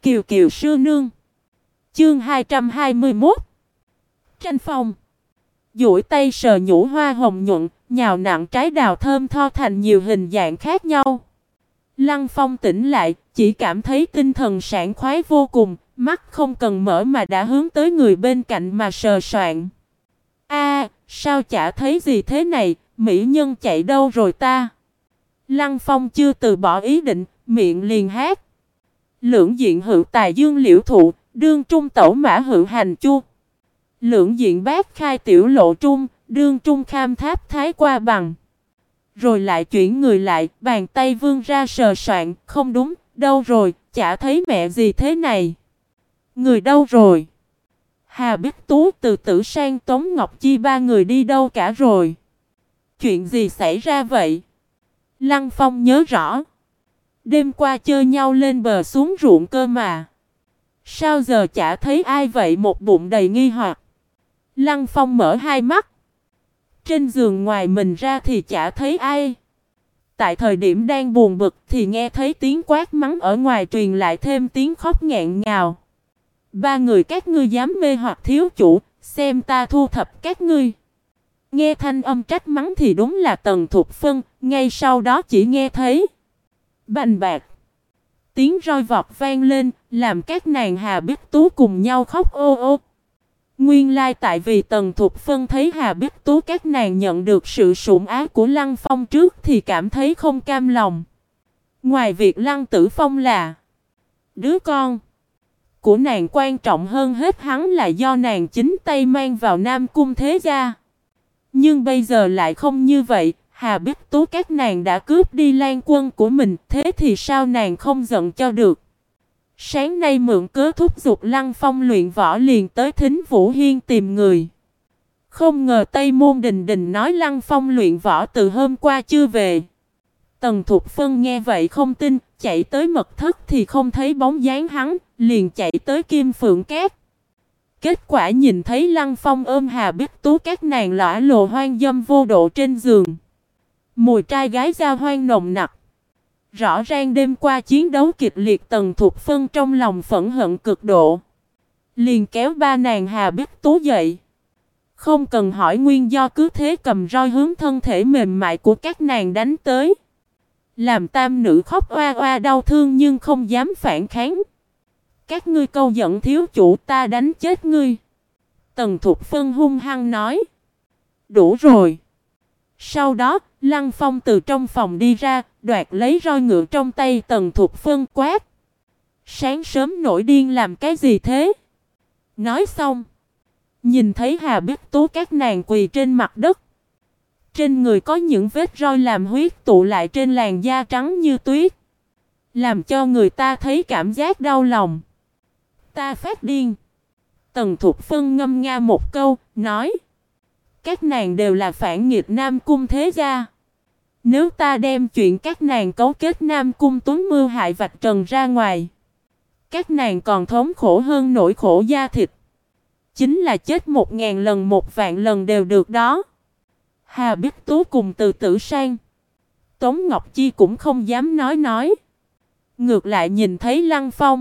Kiều Kiều sư nương. Chương 221. Tranh phong. Duỗi tay sờ nhũ hoa hồng nhuận, nhào nặn trái đào thơm tho thành nhiều hình dạng khác nhau. Lăng Phong tỉnh lại, chỉ cảm thấy tinh thần sảng khoái vô cùng, mắt không cần mở mà đã hướng tới người bên cạnh mà sờ soạn. Sao chả thấy gì thế này, mỹ nhân chạy đâu rồi ta? Lăng Phong chưa từ bỏ ý định, miệng liền hát. Lưỡng diện hữu tài dương liễu thụ, đương trung tẩu mã hữu hành chu. Lưỡng diện bát khai tiểu lộ trung, đương trung kham tháp thái qua bằng. Rồi lại chuyển người lại, bàn tay vươn ra sờ soạn, không đúng, đâu rồi, chả thấy mẹ gì thế này. Người đâu rồi? Hà Bích Tú, Từ Tử Sang, Tống Ngọc Chi ba người đi đâu cả rồi? Chuyện gì xảy ra vậy? Lăng Phong nhớ rõ. Đêm qua chơi nhau lên bờ xuống ruộng cơ mà. Sao giờ chả thấy ai vậy, một bụng đầy nghi hoặc. Lăng Phong mở hai mắt. Trên giường ngoài mình ra thì chả thấy ai. Tại thời điểm đang buồn bực thì nghe thấy tiếng quát mắng ở ngoài truyền lại thêm tiếng khóc nghẹn ngào. Ba người các ngươi dám mê hoặc thiếu chủ, xem ta thu thập các ngươi. Nghe thanh âm trách mắng thì đúng là Tần Thục Phân, ngay sau đó chỉ nghe thấy bành bạc. Tiếng roi vọt vang lên, làm các nàng Hà Bích Tú cùng nhau khóc ô ô. Nguyên lai tại vì Tần Thục Phân thấy Hà Bích Tú các nàng nhận được sự sủng ái của Lăng Phong trước thì cảm thấy không cam lòng. Ngoài việc Lăng Tử Phong là đứa con của nàng, quan trọng hơn hết hắn là do nàng chính tay mang vào Nam Cung thế gia. Nhưng bây giờ lại không như vậy, Hà Bích Tú các nàng đã cướp đi Lan Quân của mình, thế thì sao nàng không giận cho được. Sáng nay mượn cớ thúc giục Lăng Phong luyện võ liền tới Thính Vũ Hiên tìm người. Không ngờ Tây Môn Đình Đình nói Lăng Phong luyện võ từ hôm qua chưa về. Tần Thục Phân nghe vậy không tin, chạy tới mật thất thì không thấy bóng dáng hắn, liền chạy tới Kim Phượng Cát. Kết quả nhìn thấy Lăng Phong ôm Hà Bích Tú các nàng lõa lồ hoang dâm vô độ trên giường. Mùi trai gái giao hoang nồng nặc. Rõ ràng đêm qua chiến đấu kịch liệt, Tần Thục Phân trong lòng phẫn hận cực độ. Liền kéo ba nàng Hà Bích Tú dậy. Không cần hỏi nguyên do, cứ thế cầm roi hướng thân thể mềm mại của các nàng đánh tới. Làm tam nữ khóc oa oa đau thương nhưng không dám phản kháng. Các ngươi câu giận thiếu chủ, ta đánh chết ngươi. Tần Thục Phân hung hăng nói. Đủ rồi. Sau đó, Lăng Phong từ trong phòng đi ra, đoạt lấy roi ngựa trong tay Tần Thục Phân quát. Sáng sớm nổi điên làm cái gì thế? Nói xong, nhìn thấy Hà Bích Tú các nàng quỳ trên mặt đất. Trên người có những vết roi làm huyết tụ lại trên làn da trắng như tuyết, làm cho người ta thấy cảm giác đau lòng. Ta phát điên. Tần Thục Phân ngâm nga một câu, nói. Các nàng đều là phản nghịch Nam Cung thế gia. Nếu ta đem chuyện các nàng cấu kết Nam Cung Tuấn mưu hại vạch trần ra ngoài, các nàng còn thống khổ hơn nỗi khổ da thịt. Chính là chết 1000 lần 1.000 lần đều được đó. Hà Bích Tú cùng Từ Tử Sang, Tống Ngọc Chi cũng không dám nói. Ngược lại nhìn thấy Lăng Phong,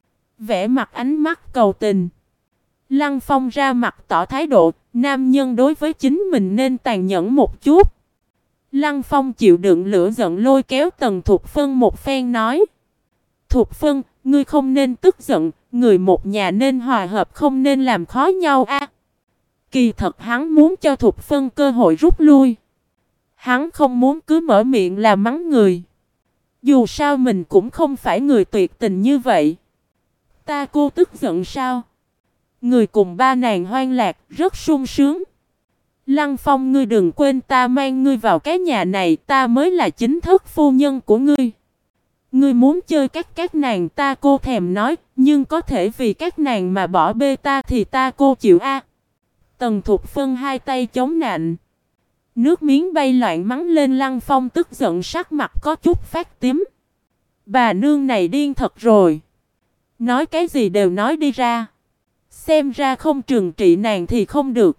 vẽ mặt ánh mắt cầu tình. Lăng Phong ra mặt tỏ thái độ, nam nhân đối với chính mình nên tàn nhẫn một chút. Lăng Phong chịu đựng lửa giận lôi kéo Tần Thục Phân một phen nói. Thục Phân, ngươi không nên tức giận, người một nhà nên hòa hợp, không nên làm khó nhau a. Kỳ thật hắn muốn cho Thục Phân cơ hội rút lui. Hắn không muốn cứ mở miệng là mắng người. Dù sao mình cũng không phải người tuyệt tình như vậy. Ta cô tức giận sao? Người cùng ba nàng hoang lạc, rất sung sướng. Lăng Phong, ngươi đừng quên ta mang ngươi vào cái nhà này, ta mới là chính thức phu nhân của ngươi. Ngươi muốn chơi các nàng ta cô thèm nói, nhưng có thể vì các nàng mà bỏ bê ta thì ta cô chịu a. Tần Thục Phân hai tay chống nạnh. Nước miếng bay loạn mắng lên. Lăng Phong tức giận, sắc mặt có chút phát tím. Bà nương này điên thật rồi. Nói cái gì đều nói đi ra. Xem ra không trừng trị nàng thì không được.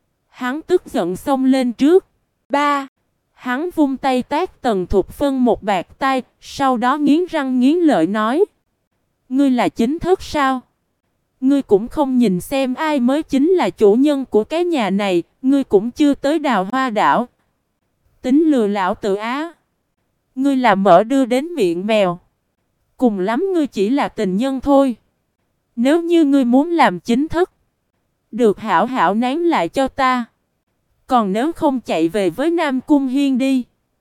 Hắn tức giận xông lên trước. Ba. Hắn vung tay tát Tần Thục Phân một bạt tai, sau đó nghiến răng nghiến lợi nói. Ngươi là chính thức sao? Ngươi cũng không nhìn xem ai mới chính là chủ nhân của cái nhà này, ngươi cũng chưa tới Đào Hoa đảo. Tính lừa lão tử á. Ngươi là mỡ đưa đến miệng mèo. Cùng lắm ngươi chỉ là tình nhân thôi. Nếu như ngươi muốn làm chính thức, được hảo hảo nán lại cho ta. Còn nếu không chạy về với Nam Cung Hiên đi.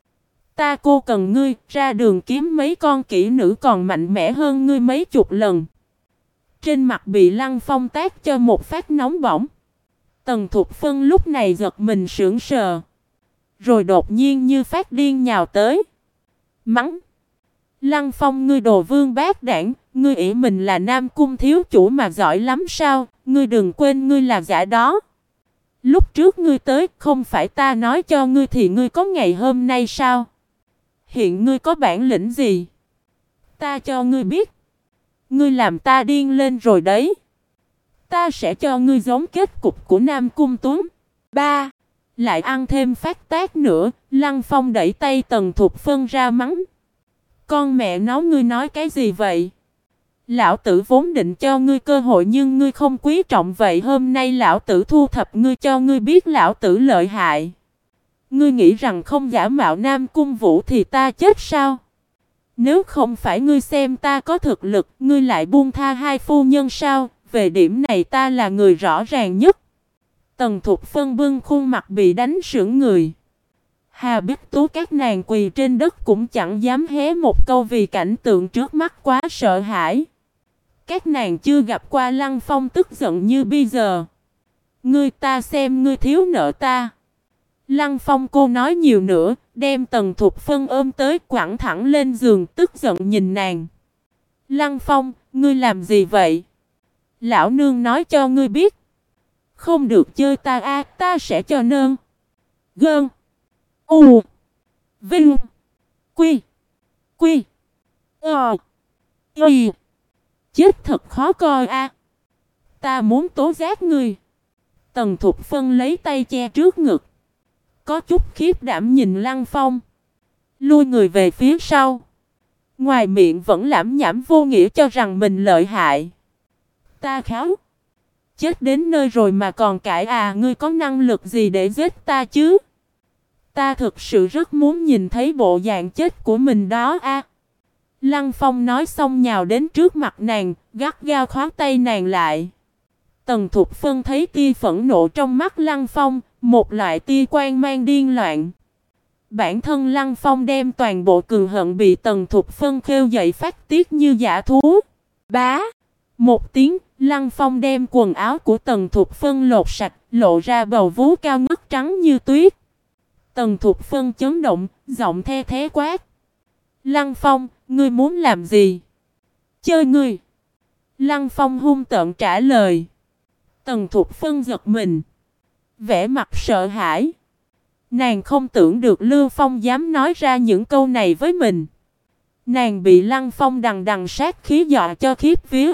Ta cô cần ngươi ra đường kiếm mấy con kỹ nữ còn mạnh mẽ hơn ngươi mấy chục lần. Trên mặt bị Lăng Phong tát cho một phát nóng bỏng. Tần Thục Phân lúc này giật mình sững sờ. Rồi đột nhiên như phát điên nhào tới. Mắng. Lăng Phong, ngươi đồ vương bát đảng, ngươi ỷ mình là Nam Cung thiếu chủ mà giỏi lắm sao, ngươi đừng quên ngươi là giả đó. Lúc trước ngươi tới, không phải ta nói cho ngươi thì ngươi có ngày hôm nay sao? Hiện ngươi có bản lĩnh gì? Ta cho ngươi biết. Ngươi làm ta điên lên rồi đấy. Ta sẽ cho ngươi giống kết cục của Nam Cung Tuấn. Ba. Lại ăn thêm phát tác nữa, Lăng Phong đẩy tay Tần Thục Phân ra mắng. Con mẹ nó, ngươi nói cái gì vậy? Lão tử vốn định cho ngươi cơ hội nhưng ngươi không quý trọng, vậy hôm nay lão tử thu thập ngươi cho ngươi biết lão tử lợi hại. Ngươi nghĩ rằng không giả mạo Nam Cung Vũ thì ta chết sao? Nếu không phải ngươi xem ta có thực lực, ngươi lại buông tha hai phu nhân sao? Về điểm này ta là người rõ ràng nhất. Tần Thục Phân bưng khuôn mặt bị đánh sững người. Hà Bích Tú các nàng quỳ trên đất cũng chẳng dám hé một câu vì cảnh tượng trước mắt quá sợ hãi. Các nàng chưa gặp qua Lăng Phong tức giận như bây giờ. Ngươi, ta xem ngươi thiếu nợ ta. Lăng Phong cô nói nhiều nữa, đem Tần Thục Phân ôm tới quẳng thẳng lên giường, tức giận nhìn nàng. Lăng Phong, ngươi làm gì vậy? Lão nương nói cho ngươi biết. Không được chơi ta a, ta sẽ cho nơn. Gơn. U. Vinh. Quy. Quy. Ờ. Y. Chết thật khó coi a. Ta muốn tố giác ngươi. Tần Thục Phân lấy tay che trước ngực. Có chút khiếp đảm nhìn Lăng Phong. Lui người về phía sau. Ngoài miệng vẫn lảm nhảm vô nghĩa cho rằng mình lợi hại. Ta kháu. Chết đến nơi rồi mà còn cãi à, ngươi có năng lực gì để giết ta chứ? Ta thực sự rất muốn nhìn thấy bộ dạng chết của mình đó a. Lăng Phong nói xong nhào đến trước mặt nàng, gắt gao khóa tay nàng lại. Tần Thục Phân thấy tia phẫn nộ trong mắt Lăng Phong, một loại tia quan mang điên loạn. Bản thân Lăng Phong đem toàn bộ cường hận bị Tần Thục Phân khêu dậy phát tiết như dã thú. Bá! Một tiếng, Lăng Phong đem quần áo của Tần Thục Phân lột sạch, lộ ra bầu vú cao ngất trắng như tuyết. Tần Thục Phân chấn động, giọng the thế quát. Lăng Phong, ngươi muốn làm gì? Chơi ngươi! Lăng Phong hung tợn trả lời. Tần Thục Phân giật mình. Vẻ mặt sợ hãi. Nàng không tưởng được Lưu Phong dám nói ra những câu này với mình. Nàng bị Lăng Phong đằng đằng sát khí dọa cho khiếp vía.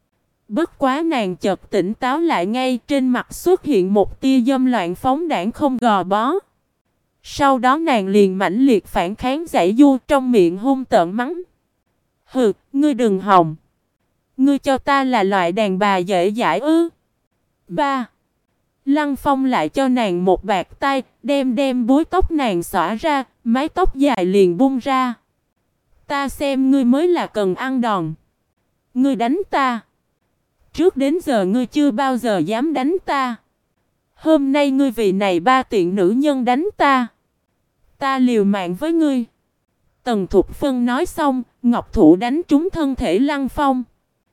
Bất quá nàng chợt tỉnh táo lại ngay, trên mặt xuất hiện một tia dâm loạn phóng đãng không gò bó. Sau đó nàng liền mãnh liệt phản kháng giãy giụa, trong miệng hung tợn mắng. Hừ, ngươi đừng hòng. Ngươi cho ta là loại đàn bà dễ dãi ư? Ba. Lăng Phong lại cho nàng một bạt tay, đem búi tóc nàng xõa ra, mái tóc dài liền bung ra. Ta xem ngươi mới là cần ăn đòn. Ngươi đánh ta. Trước đến giờ ngươi chưa bao giờ dám đánh ta. Hôm nay ngươi vì này ba tiện nữ nhân đánh ta. Ta liều mạng với ngươi. Tần Thục Phân nói xong, ngọc thủ đánh trúng thân thể Lăng Phong.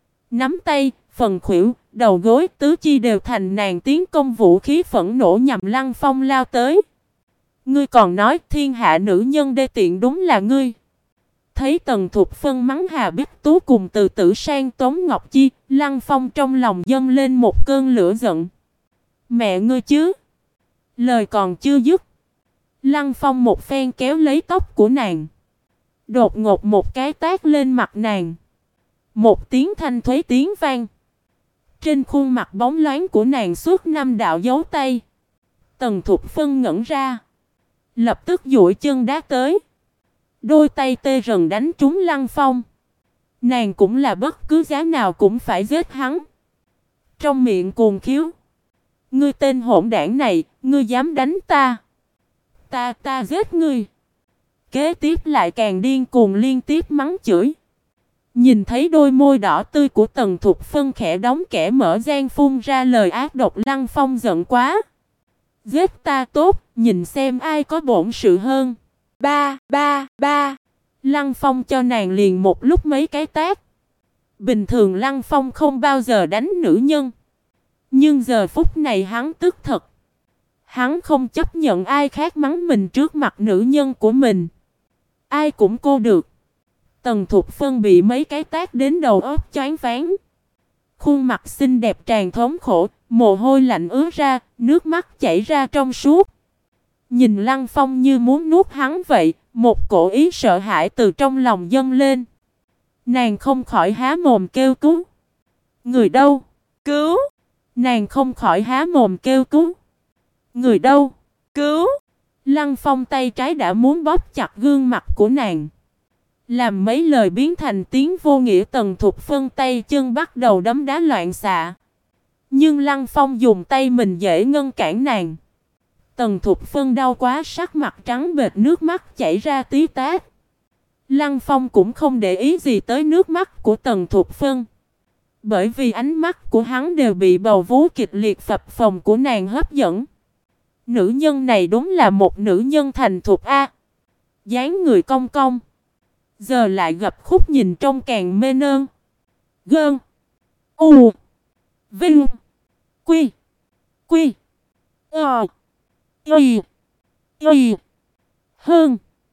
Nắm tay, phần khuỷu, đầu gối, tứ chi đều thành nàng tiến công vũ khí phẫn nộ nhằm Lăng Phong lao tới. Ngươi còn nói thiên hạ nữ nhân đê tiện đúng là ngươi. Thấy Tần Thục Phân mắng Hà Bích Tú cùng từ tử sang Tống Ngọc Chi, Lăng Phong trong lòng dâng lên một cơn lửa giận. Mẹ ngươi chứ! Lời còn chưa dứt. Lăng Phong một phen kéo lấy tóc của nàng. Đột ngột một cái tát lên mặt nàng. Một tiếng thanh thúy tiếng vang. Trên khuôn mặt bóng loáng của nàng suốt 5 đạo dấu tay. Tần Thục Phân ngẩn ra. Lập tức duỗi chân đá tới. Đôi tay tê rần đánh trúng Lăng Phong. Nàng cũng là bất cứ giá nào cũng phải giết hắn. Trong miệng cuồng khiếu. Ngươi tên hỗn đảng này, ngươi dám đánh ta. Ta giết ngươi. Kế tiếp lại càng điên cuồng liên tiếp mắng chửi. Nhìn thấy đôi môi đỏ tươi của Tần Thục Phân khẽ đóng kẽ mở gian phun ra lời ác độc, Lăng Phong giận quá. Giết ta tốt, nhìn xem ai có bổn sự hơn. Ba, ba, ba. Lăng Phong cho nàng liền một lúc mấy cái tát. Bình thường Lăng Phong không bao giờ đánh nữ nhân. Nhưng giờ phút này hắn tức thật. Hắn không chấp nhận ai khác mắng mình trước mặt nữ nhân của mình. Ai cũng cô được. Tần Thục Phân bị mấy cái tát đến đầu óc choáng váng. Khuôn mặt xinh đẹp tràn thống khổ, mồ hôi lạnh ứa ra, nước mắt chảy ra trong suốt. Nhìn Lăng Phong như muốn nuốt hắn vậy, một cổ ý sợ hãi từ trong lòng dâng lên. Nàng không khỏi há mồm kêu cứu. Người đâu? Cứu! Nàng không khỏi há mồm kêu cứu. Người đâu? Cứu! Lăng Phong tay trái đã muốn bóp chặt gương mặt của nàng. Làm mấy lời biến thành tiếng vô nghĩa. Tần Thục Phân tay chân bắt đầu đấm đá loạn xạ. Nhưng Lăng Phong dùng tay mình dễ ngăn cản nàng. Tần Thục Phân đau quá, sắc mặt trắng bệch, nước mắt chảy ra tí tát. Lăng Phong cũng không để ý gì tới nước mắt của Tần Thục Phân. Bởi vì ánh mắt của hắn đều bị bầu vú kịch liệt phập phồng của nàng hấp dẫn. Nữ nhân này đúng là một nữ nhân thành thục a. Dáng người cong cong. Giờ lại gập khúc nhìn trông càng mê nơn. Gơn. U. Vinh. Quy. Quy. Ờ. Y. Y. Hơn.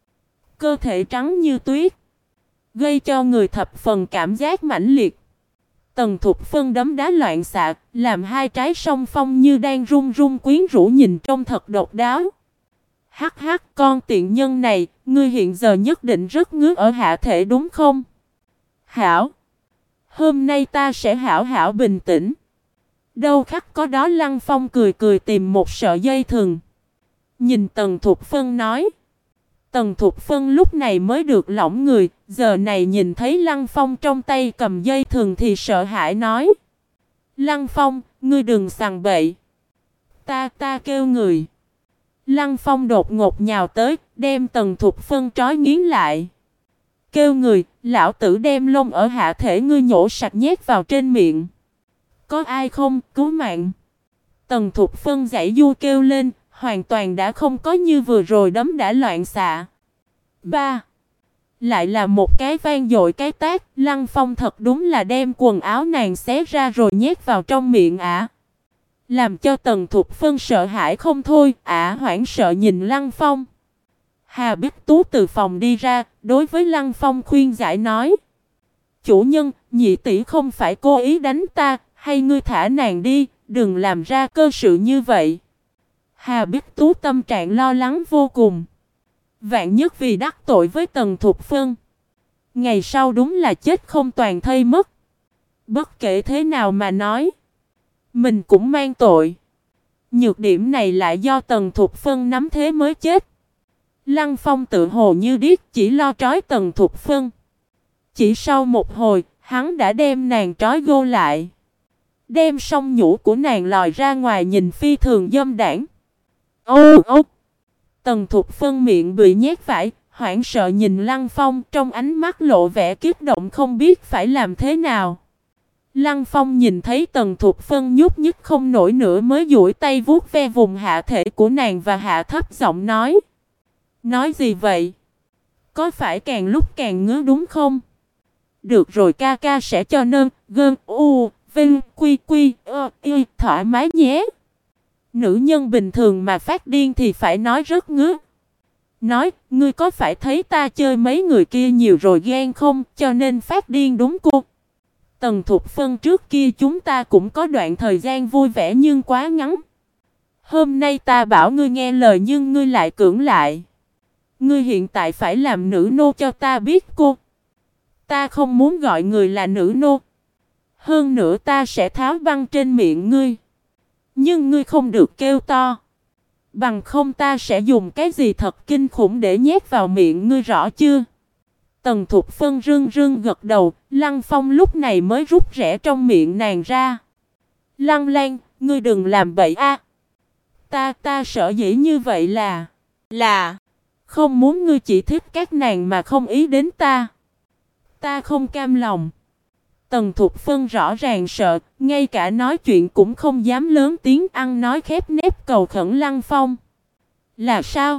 Cơ thể trắng như tuyết. Gây cho người thập phần cảm giác mãnh liệt. Tần Thục Phân đấm đá loạn xạ, làm hai trái song phong như đang run run quyến rũ, nhìn trông thật độc đáo. Hắc hắc, con tiện nhân này, ngươi hiện giờ nhất định rất ngứa ở hạ thể đúng không? Hảo! Hôm nay ta sẽ hảo hảo bình tĩnh. Đâu khắc có đó. Lăng Phong cười cười tìm một sợi dây thừng. Nhìn Tần Thục Phân nói. Tần Thục Phân lúc này mới được lỏng người, giờ này nhìn thấy Lăng Phong trong tay cầm dây thừng thì sợ hãi nói. Lăng Phong, ngươi đừng sằng bậy. Ta kêu người. Lăng Phong đột ngột nhào tới, đem Tần Thục Phân trói nghiến lại. Kêu người, lão tử đem lông ở hạ thể ngươi nhổ sạch nhét vào trên miệng. Có ai không, cứu mạng. Tần Thục Phân giãy giụa kêu lên, hoàn toàn đã không có như vừa rồi đấm đã loạn xạ. Ba. Lại là một cái vang dội cái tát. Lăng Phong thật đúng là đem quần áo nàng xé ra rồi nhét vào trong miệng ả. Làm cho Tần Thục Phân sợ hãi không thôi. Ả hoảng sợ nhìn Lăng Phong. Hà Bích Tú từ phòng đi ra, đối với Lăng Phong khuyên giải nói. Chủ nhân, nhị tỷ không phải cố ý đánh ta, hay ngươi thả nàng đi, đừng làm ra cơ sự như vậy. Hà Bích Tú tâm trạng lo lắng vô cùng. Vạn nhất vì đắc tội với Tần Thục Phân, ngày sau đúng là chết không toàn thây mất. Bất kể thế nào mà nói, mình cũng mang tội. Nhược điểm này lại do Tần Thục Phân nắm thế mới chết. Lăng Phong tự hồ như điếc, chỉ lo trói Tần Thục Phân. Chỉ sau một hồi, hắn đã đem nàng trói gô lại. Đem song nhũ của nàng lòi ra ngoài, nhìn phi thường dâm đảng. Ô ô! Tần Thục Phân miệng bị nhét vải, hoảng sợ nhìn Lăng Phong, trong ánh mắt lộ vẻ kích động không biết phải làm thế nào. Lăng Phong nhìn thấy Tần Thục Phân nhúc nhích không nổi nữa mới duỗi tay vuốt ve vùng hạ thể của nàng và hạ thấp giọng nói. Nói gì vậy? Có phải càng lúc càng ngứa đúng không? Được rồi, ca ca sẽ cho nơn, gơn, u, vinh, quy, quy, y, thoải mái nhé. Nữ nhân bình thường mà phát điên thì phải nói rất ngứa. Nói, ngươi có phải thấy ta chơi mấy người kia nhiều rồi ghen không, cho nên phát điên đúng cô? Tần Thục Phân, trước kia chúng ta cũng có đoạn thời gian vui vẻ nhưng quá ngắn. Hôm nay ta bảo ngươi nghe lời nhưng ngươi lại cưỡng lại. Ngươi hiện tại phải làm nữ nô cho ta biết cô. Ta không muốn gọi người là nữ nô. Hơn nữa ta sẽ tháo băng trên miệng ngươi. Nhưng ngươi không được kêu to. Bằng không ta sẽ dùng cái gì thật kinh khủng để nhét vào miệng ngươi, rõ chưa? Tần Thục Phân rưng rưng gật đầu, Lăng Phong lúc này mới rút rẽ trong miệng nàng ra. Lăng Lan, ngươi đừng làm bậy a. Ta sợ dĩ như vậy là không muốn ngươi chỉ thích các nàng mà không ý đến ta. Ta không cam lòng. Tần Thục Phân rõ ràng sợ, ngay cả nói chuyện cũng không dám lớn tiếng, ăn nói khép nép cầu khẩn Lăng Phong. Là sao?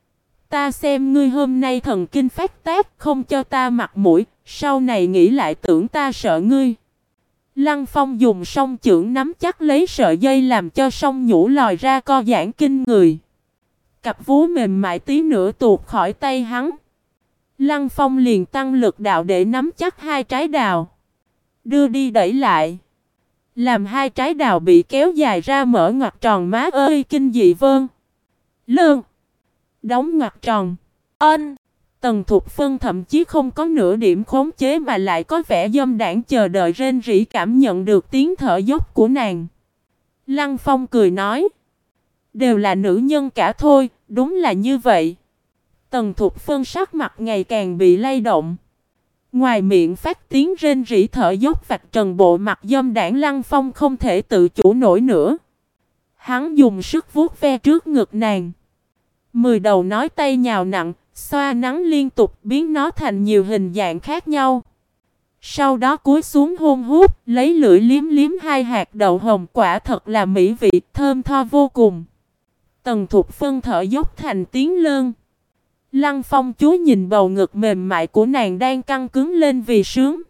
Ta xem ngươi hôm nay thần kinh phát tác, không cho ta mặt mũi, sau này nghĩ lại tưởng ta sợ ngươi. Lăng Phong dùng song chưởng nắm chắc lấy sợi dây làm cho song nhũ lòi ra co giãn kinh người. Cặp vú mềm mại tí nữa tuột khỏi tay hắn. Lăng Phong liền tăng lực đạo để nắm chắc hai trái đào. Đưa đi đẩy lại. Làm hai trái đào bị kéo dài ra mở ngoặc tròn má ơi kinh dị vơn. Lương. Đóng ngoặc tròn. Ân. Tần Thục Phân thậm chí không có nửa điểm khống chế mà lại có vẻ dâm đãng chờ đợi rên rỉ cảm nhận được tiếng thở dốc của nàng. Lăng Phong cười nói. Đều là nữ nhân cả thôi, đúng là như vậy. Tần Thục Phân sắc mặt ngày càng bị lay động. Ngoài miệng phát tiếng rên rỉ thở dốc vạch trần bộ mặt dâm đãng Lăng Phong không thể tự chủ nổi nữa. Hắn dùng sức vuốt ve trước ngực nàng. 10 đầu nói tay nhào nặng, xoa nắng liên tục biến nó thành nhiều hình dạng khác nhau. Sau đó cúi xuống hôn hút, lấy lưỡi liếm liếm hai hạt đậu hồng quả thật là mỹ vị, thơm tho vô cùng. Tần Thục Phân thở dốc thành tiếng lơn. Lăng Phong chú nhìn bầu ngực mềm mại của nàng đang căng cứng lên vì sướng.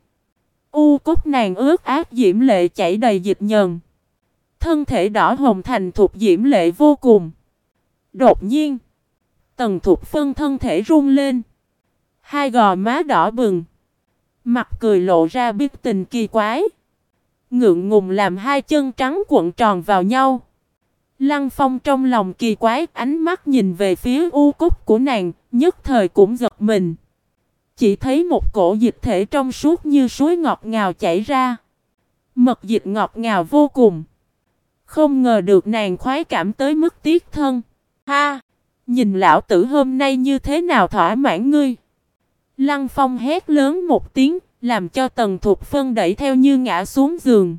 Cốt nàng ướt át diễm lệ chảy đầy dịch nhờn. Thân thể đỏ hồng thành thục diễm lệ vô cùng. Đột nhiên, Tần Thục Phân thân thể run lên. Hai gò má đỏ bừng. Mặt cười lộ ra biết tình kỳ quái. Ngượng ngùng làm hai chân trắng cuộn tròn vào nhau. Lăng Phong trong lòng kỳ quái, ánh mắt nhìn về phía cốt của nàng, nhất thời cũng giật mình. Chỉ thấy một cổ dịch thể trong suốt như suối ngọt ngào chảy ra. Mật dịch ngọt ngào vô cùng. Không ngờ được nàng khoái cảm tới mức tiếc thân. Ha! Nhìn lão tử hôm nay như thế nào thỏa mãn ngươi. Lăng Phong hét lớn một tiếng, làm cho Tần Thục Phân đẩy theo như ngã xuống giường.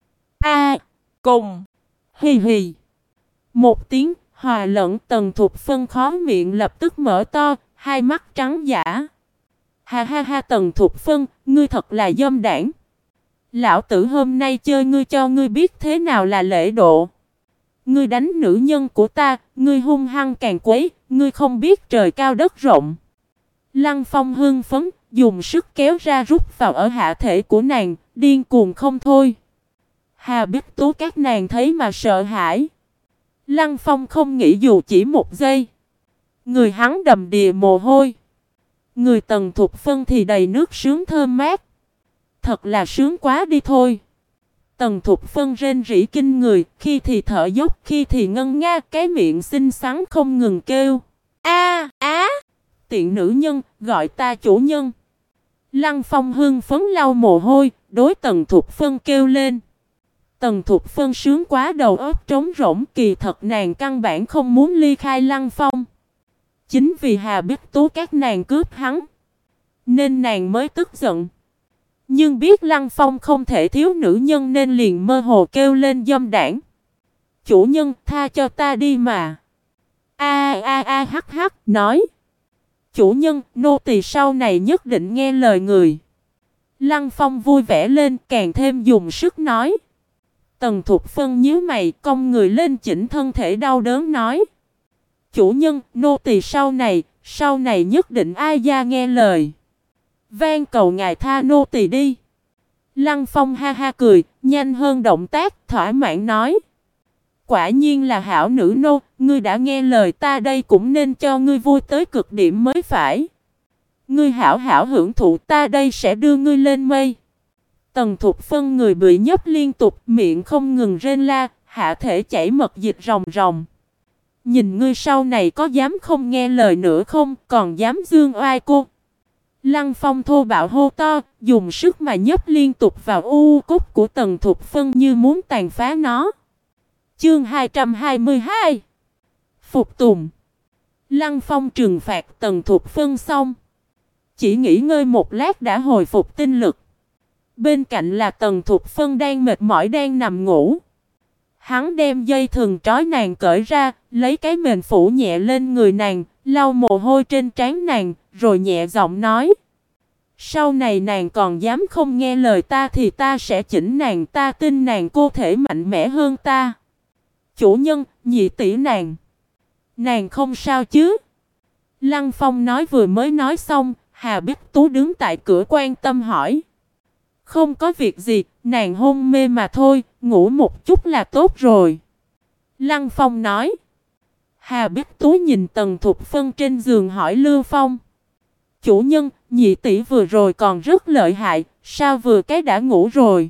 Cùng! Hì hì! Một tiếng, hòa lẫn Tần Thục Phân khó miệng lập tức mở to, hai mắt trắng dã. Ha ha ha Tần Thục Phân, ngươi thật là dâm đảng. Lão tử hôm nay chơi ngươi cho ngươi biết thế nào là lễ độ. Ngươi đánh nữ nhân của ta, ngươi hung hăng càng quấy, ngươi không biết trời cao đất rộng. Lăng Phong hưng phấn, dùng sức kéo ra rút vào ở hạ thể của nàng, điên cuồng không thôi. Hà Bích Tú các nàng thấy mà sợ hãi. Lăng Phong không nghĩ dù chỉ một giây. Người hắn đầm đìa mồ hôi. Người Tần Thục Phân thì đầy nước sướng thơm mát. Thật là sướng quá đi thôi. Tần Thục Phân rên rỉ kinh người, khi thì thở dốc, khi thì ngân nga, cái miệng xinh xắn không ngừng kêu. Tiện nữ nhân, gọi ta chủ nhân. Lăng Phong hưng phấn lau mồ hôi, đối Tần Thục Phân kêu lên. Tần Thục Phân sướng quá đầu óc trống rỗng, kỳ thật nàng căn bản không muốn ly khai Lăng Phong. Chính vì Hà Bích Tú các nàng cướp hắn, nên nàng mới tức giận. Nhưng biết Lăng Phong không thể thiếu nữ nhân nên liền mơ hồ kêu lên dâm đảng. Chủ nhân tha cho ta đi mà. Hắc hắc nói. Chủ nhân nô tỳ sau này nhất định nghe lời người. Lăng Phong vui vẻ lên càng thêm dùng sức nói. Tần Thục Phân nhíu mày cong người lên chỉnh thân thể đau đớn nói. Chủ nhân nô tỳ sau này nhất định ai gia nghe lời. Van cầu ngài tha nô tỳ đi. Lăng Phong ha ha cười, nhanh hơn động tác, thỏa mãn nói. Quả nhiên là hảo nữ nô, ngươi đã nghe lời ta đây cũng nên cho ngươi vui tới cực điểm mới phải. Ngươi hảo hảo hưởng thụ ta đây sẽ đưa ngươi lên mây. Tần Thục Phân người bị nhấp liên tục, miệng không ngừng rên la, hạ thể chảy mật dịch ròng ròng. Nhìn ngươi sau này có dám không nghe lời nữa không, còn dám dương oai cô. Lăng Phong thô bạo hô to, dùng sức mà nhấp liên tục vào cốt của Tần Thục Phân như muốn tàn phá nó. Chương 222 Phục tùng. Lăng Phong trừng phạt Tần Thục Phân xong, chỉ nghỉ ngơi một lát đã hồi phục tinh lực. Bên cạnh là Tần Thục Phân đang mệt mỏi đang nằm ngủ. Hắn đem dây thừng trói nàng cởi ra, lấy cái mền phủ nhẹ lên người nàng, lau mồ hôi trên trán nàng, rồi nhẹ giọng nói. Sau này nàng còn dám không nghe lời ta thì ta sẽ chỉnh nàng, ta tin nàng cô thể mạnh mẽ hơn ta. Chủ nhân, nhị tỷ nàng. Nàng không sao chứ? Lăng Phong nói vừa mới nói xong, Hà Bích Tú đứng tại cửa quan tâm hỏi. Không có việc gì, nàng hôn mê mà thôi, ngủ một chút là tốt rồi. Lăng Phong nói. Hà Bích Tú nhìn Tần Thục Phân trên giường hỏi Lưu Phong. Chủ nhân, nhị tỷ vừa rồi còn rất lợi hại, sao vừa cái đã ngủ rồi?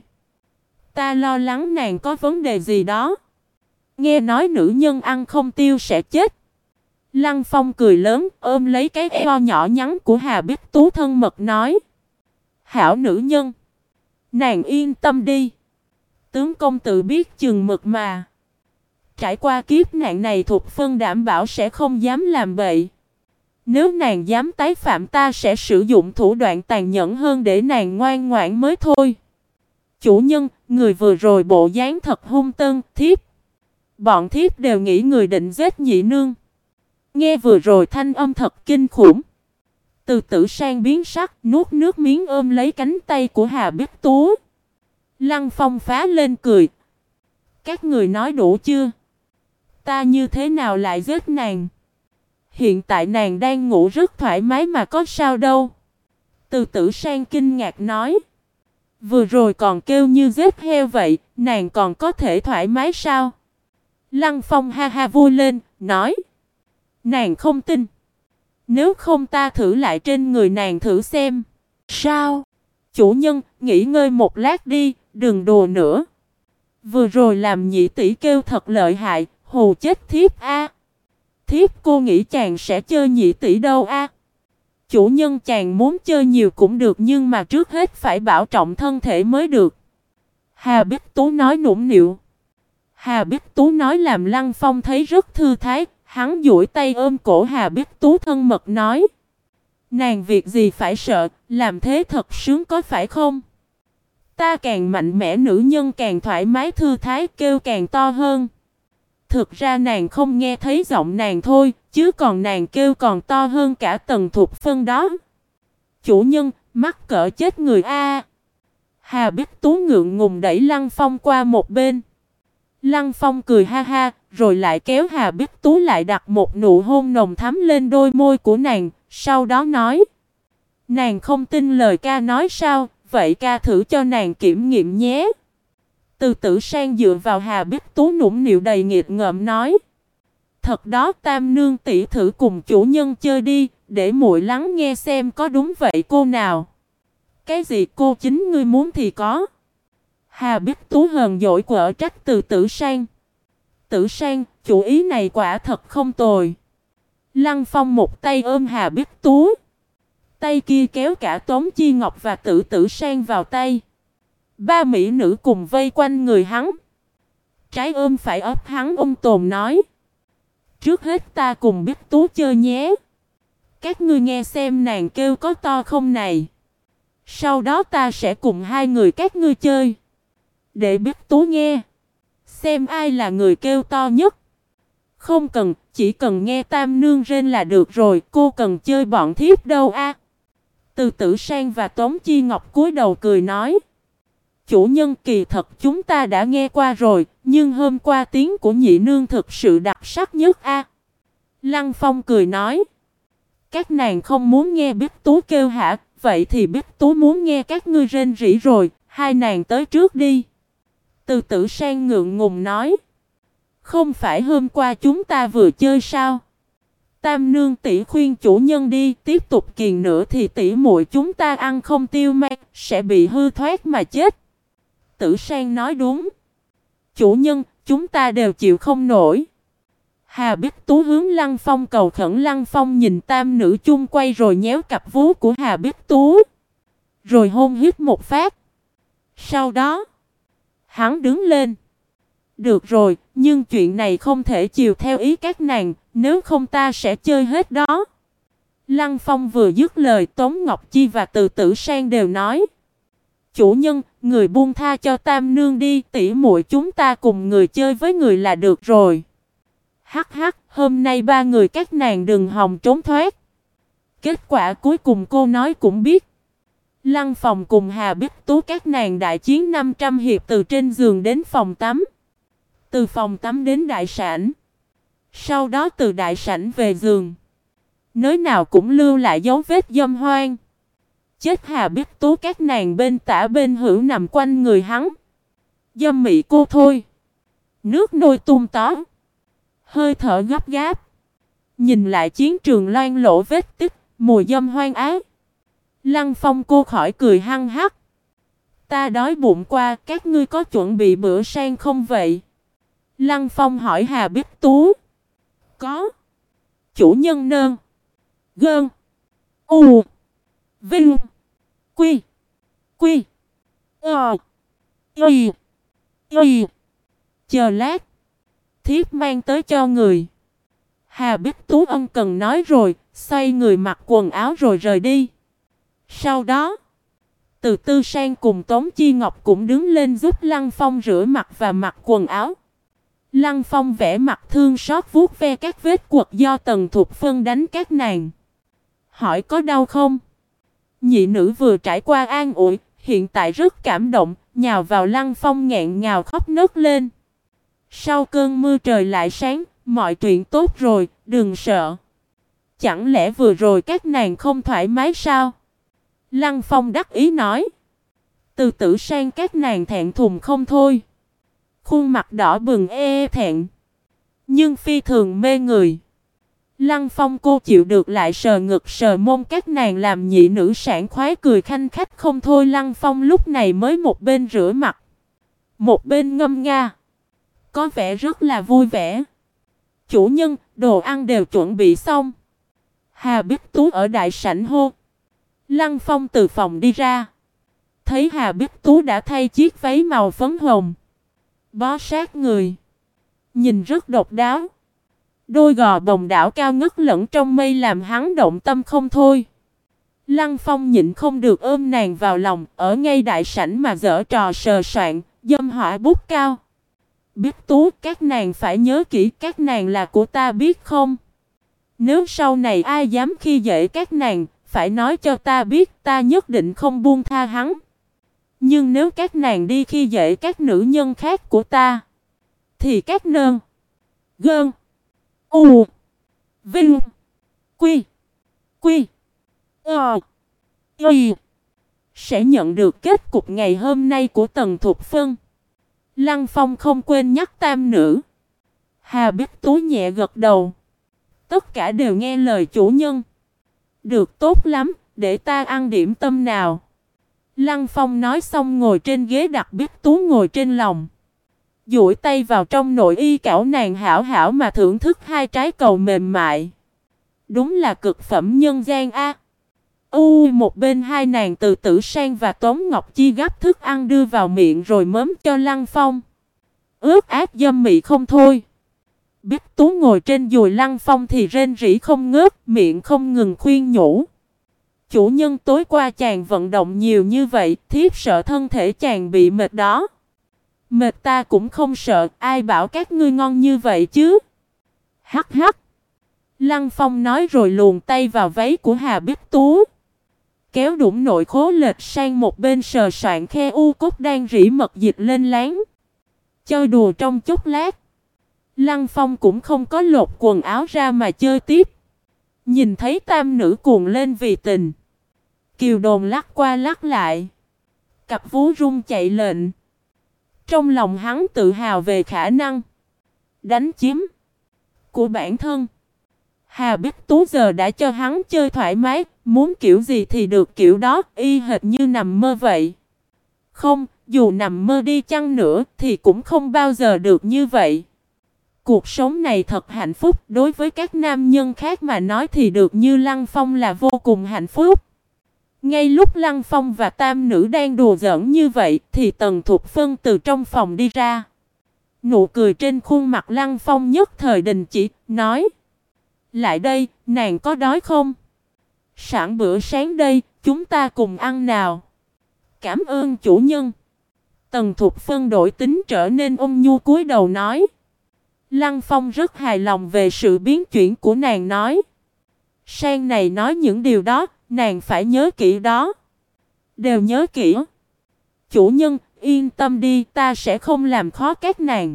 Ta lo lắng nàng có vấn đề gì đó. Nghe nói nữ nhân ăn không tiêu sẽ chết. Lăng Phong cười lớn, ôm lấy cái eo nhỏ nhắn của Hà Bích Tú thân mật nói. Hảo nữ nhân, nàng yên tâm đi. Tướng công tử biết chừng mực mà. Trải qua kiếp nạn này Thục Phân đảm bảo sẽ không dám làm bậy. Nếu nàng dám tái phạm ta sẽ sử dụng thủ đoạn tàn nhẫn hơn để nàng ngoan ngoãn mới thôi. Chủ nhân, người vừa rồi bộ dáng thật hung tợn, thiếp. Bọn thiếp đều nghĩ người định giết nhị nương. Nghe vừa rồi thanh âm thật kinh khủng. Từ Tử Sang biến sắc, nuốt nước miếng ôm lấy cánh tay của Hà Bích Tú. Lăng Phong phá lên cười. Các người nói đủ chưa? Ta như thế nào lại giết nàng? Hiện tại nàng đang ngủ rất thoải mái mà có sao đâu. Từ Tử Sang kinh ngạc nói. Vừa rồi còn kêu như giết heo vậy, nàng còn có thể thoải mái sao? Lăng Phong ha ha vui lên, nói. Nàng không tin. Nếu không ta thử lại trên người nàng thử xem. Sao? Chủ nhân, nghỉ ngơi một lát đi, đừng đùa nữa. Vừa rồi làm nhị tỷ kêu thật lợi hại, hù chết thiếp a. Thiếp cô nghĩ chàng sẽ chơi nhị tỷ đâu a? Chủ nhân chàng muốn chơi nhiều cũng được nhưng mà trước hết phải bảo trọng thân thể mới được. Hà Bích Tú nói nũng nịu. Hà Bích Tú nói làm Lăng Phong thấy rất thư thái, hắn duỗi tay ôm cổ Hà Bích Tú thân mật nói. Nàng việc gì phải sợ, làm thế thật sướng có phải không? Ta càng mạnh mẽ nữ nhân càng thoải mái thư thái kêu càng to hơn. Thực ra nàng không nghe thấy giọng nàng thôi, chứ còn nàng kêu còn to hơn cả Tần Thục Phân đó. Chủ nhân, mắc cỡ chết người a. Hà Bích Tú ngượng ngùng đẩy Lăng Phong qua một bên. Lăng Phong cười ha ha, rồi lại kéo Hà Bích Tú lại đặt một nụ hôn nồng thắm lên đôi môi của nàng, sau đó nói. Nàng không tin lời ca nói sao, vậy ca thử cho nàng kiểm nghiệm nhé. Từ Tử Sang dựa vào Hà Bích Tú nũng nịu đầy nghiệt ngợm nói. Thật đó tam nương tỷ thử cùng chủ nhân chơi đi, để muội lắng nghe xem có đúng vậy cô nào. Cái gì cô chính ngươi muốn thì có. Hà Bích Tú hờn dỗi quở trách từ Tử Sang. Tử Sang, chủ ý này quả thật không tồi. Lăng Phong một tay ôm Hà Bích Tú. Tay kia kéo cả Tống Chi Ngọc và Tử Sang vào tay. Ba mỹ nữ cùng vây quanh người hắn. Trái ôm phải ấp hắn ôm tồn nói. Trước hết ta cùng Bích Tú chơi nhé. Các ngươi nghe xem nàng kêu có to không này. Sau đó ta sẽ cùng hai người các ngươi chơi. Để Bích Tú nghe. Xem ai là người kêu to nhất. Không cần, chỉ cần nghe tam nương rên là được rồi. Cô cần chơi bọn thiếp đâu a? Từ Tử Sang và Tống Chi Ngọc cúi đầu cười nói. Chủ nhân kỳ thật chúng ta đã nghe qua rồi, nhưng hôm qua tiếng của nhị nương thực sự đặc sắc nhất a. Lăng Phong cười nói. Các nàng không muốn nghe Bích Tú kêu hả? Vậy thì Bích Tú muốn nghe các ngươi rên rỉ rồi, hai nàng tới trước đi. Từ Tử Sang ngượng ngùng nói. Không phải hôm qua chúng ta vừa chơi sao? Tam nương tỷ khuyên chủ nhân đi, tiếp tục kiền nữa thì tỷ muội chúng ta ăn không tiêu mang, sẽ bị hư thoát mà chết. Tử Sang nói đúng. Chủ nhân, chúng ta đều chịu không nổi. Hà Bích Tú hướng Lăng Phong cầu khẩn. Lăng Phong nhìn tam nữ chung quay rồi nhéo cặp vú của Hà Bích Tú. Rồi hôn hít một phát. Sau đó, hắn đứng lên. Được rồi, nhưng chuyện này không thể chiều theo ý các nàng, nếu không ta sẽ chơi hết đó. Lăng Phong vừa dứt lời, Tống Ngọc Chi và Từ Tử Sang đều nói: chủ nhân, người buông tha cho Tam Nương đi, tỷ muội chúng ta cùng người chơi với người là được rồi. Hắc hắc, hôm nay ba người các nàng đừng hòng trốn thoát. Kết quả cuối cùng cô nói cũng biết. Lăng Phong cùng Hà Bích Tú các nàng đại chiến 500 hiệp từ trên giường đến phòng tắm. Từ phòng tắm đến đại sảnh. Sau đó từ đại sảnh về giường. Nơi nào cũng lưu lại dấu vết dâm hoang. Chết Hà Bích Tú các nàng bên tả bên hữu nằm quanh người hắn. Dâm mị cô thôi. Nước nôi tung tó. Hơi thở gấp gáp. Nhìn lại chiến trường loang lổ vết tích, mùi dâm hoang ái. Lăng Phong cô khỏi cười hăng hắc. Ta đói bụng qua, các ngươi có chuẩn bị bữa sang không vậy? Lăng Phong hỏi Hà Bích Tú. Có. Chủ nhân nơn. Gơn. U. Vinh. Quy. Quy. Ờ. Y. Y. Chờ lát. Thiếp mang tới cho người. Hà Bích Tú ân cần nói rồi, xoay người mặc quần áo rồi rời đi. Sau đó, Từ Tư Sang cùng Tống Chi Ngọc cũng đứng lên giúp Lăng Phong rửa mặt và mặc quần áo. Lăng Phong vẽ mặt thương xót vuốt ve các vết quật do Tần Thục Phân đánh các nàng. Hỏi có đau không? Nhị nữ vừa trải qua an ủi, hiện tại rất cảm động, nhào vào Lăng Phong nghẹn ngào khóc nấc lên. Sau cơn mưa trời lại sáng, mọi chuyện tốt rồi, đừng sợ. Chẳng lẽ vừa rồi các nàng không thoải mái sao? Lăng Phong đắc ý nói. Từ Tử Sang các nàng thẹn thùng không thôi. Khuôn mặt đỏ bừng thẹn. Nhưng phi thường mê người. Lăng Phong cô chịu được lại sờ ngực sờ mông các nàng làm nhị nữ sảng khoái cười khanh khách không thôi. Lăng Phong lúc này mới một bên rửa mặt, một bên ngâm nga. Có vẻ rất là vui vẻ. Chủ nhân, đồ ăn đều chuẩn bị xong. Hà Bích Tú ở đại sảnh hô. Lăng Phong từ phòng đi ra. Thấy Hà Bích Tú đã thay chiếc váy màu phấn hồng, bó sát người, nhìn rất độc đáo. Đôi gò bồng đảo cao ngất lẫn trong mây làm hắn động tâm không thôi. Lăng Phong nhịn không được ôm nàng vào lòng, ở ngay đại sảnh mà giở trò sờ soạn, dâm hỏa bút cao. Bích Tú, các nàng phải nhớ kỹ, các nàng là của ta biết không? Nếu sau này ai dám khi dễ các nàng, phải nói cho ta biết, ta nhất định không buông tha hắn. Nhưng nếu các nàng đi khi dễ các nữ nhân khác của ta, thì các nơn. Gơn. U. Vinh. Quy. Quy. Ờ. Y. Sẽ nhận được kết cục ngày hôm nay của Tần Thục Phân. Lăng Phong không quên nhắc tam nữ. Hà Bích Tú nhẹ gật đầu. Tất cả đều nghe lời chủ nhân. Được, tốt lắm, để ta ăn điểm tâm nào. Lăng Phong nói xong ngồi trên ghế đặt Bích Tú ngồi trên lòng. Duỗi tay vào trong nội y cảo nàng hảo hảo mà thưởng thức hai trái cầu mềm mại. Đúng là cực phẩm nhân gian a. Một bên hai nàng Từ Tử Sang và Tống Ngọc Chi gắp thức ăn đưa vào miệng rồi mớm cho Lăng Phong. Ướt át dâm mị không thôi. Bích Tú ngồi trên đùi Lăng Phong thì rên rỉ không ngớt, miệng không ngừng khuyên nhủ. Chủ nhân, tối qua chàng vận động nhiều như vậy, thiếp sợ thân thể chàng bị mệt đó. Mệt ta cũng không sợ, ai bảo các ngươi ngon như vậy chứ. Hắc hắc. Lăng Phong nói rồi luồn tay vào váy của Hà Bích Tú. Kéo đũng nội khố lệch sang một bên sờ soạn khe u cốt đang rỉ mật dịch lên láng. Chơi đùa trong chốc lát. Lăng Phong cũng không có lột quần áo ra mà chơi tiếp. Nhìn thấy tam nữ cuồng lên vì tình. Kiều đồn lắc qua lắc lại. Cặp vú rung chạy lệnh. Trong lòng hắn tự hào về khả năng đánh chiếm của bản thân. Hà Bích Tú giờ đã cho hắn chơi thoải mái, muốn kiểu gì thì được kiểu đó, y hệt như nằm mơ vậy. Không, dù nằm mơ đi chăng nữa thì cũng không bao giờ được như vậy. Cuộc sống này thật hạnh phúc, đối với các nam nhân khác mà nói thì được như Lăng Phong là vô cùng hạnh phúc. Ngay lúc Lăng Phong và tam nữ đang đùa giỡn như vậy thì Tần Thục Phân từ trong phòng đi ra. Nụ cười trên khuôn mặt Lăng Phong nhất thời đình chỉ, nói: lại đây, nàng có đói không? Sẵn bữa sáng đây, chúng ta cùng ăn nào. Cảm ơn chủ nhân. Tần Thục Phân đổi tính trở nên ôn nhu cúi đầu nói. Lăng Phong rất hài lòng về sự biến chuyển của nàng nói. Sang này nói những điều đó, nàng phải nhớ kỹ đó. Đều nhớ kỹ. Chủ nhân, yên tâm đi, ta sẽ không làm khó các nàng.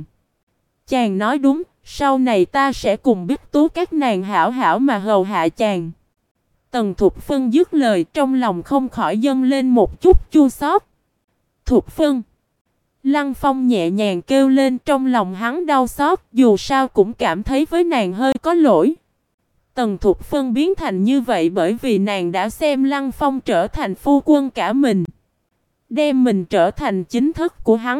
Chàng nói đúng, sau này ta sẽ cùng Bích Tú các nàng hảo hảo mà hầu hạ chàng. Tần Thục Phân dứt lời, trong lòng không khỏi dâng lên một chút chua xót. Thục Phân. Lăng Phong nhẹ nhàng kêu lên, trong lòng hắn đau xót, dù sao cũng cảm thấy với nàng hơi có lỗi. Tần Thục Phân biến thành như vậy bởi vì nàng đã xem Lăng Phong trở thành phu quân cả mình. Đem mình trở thành chính thức của hắn.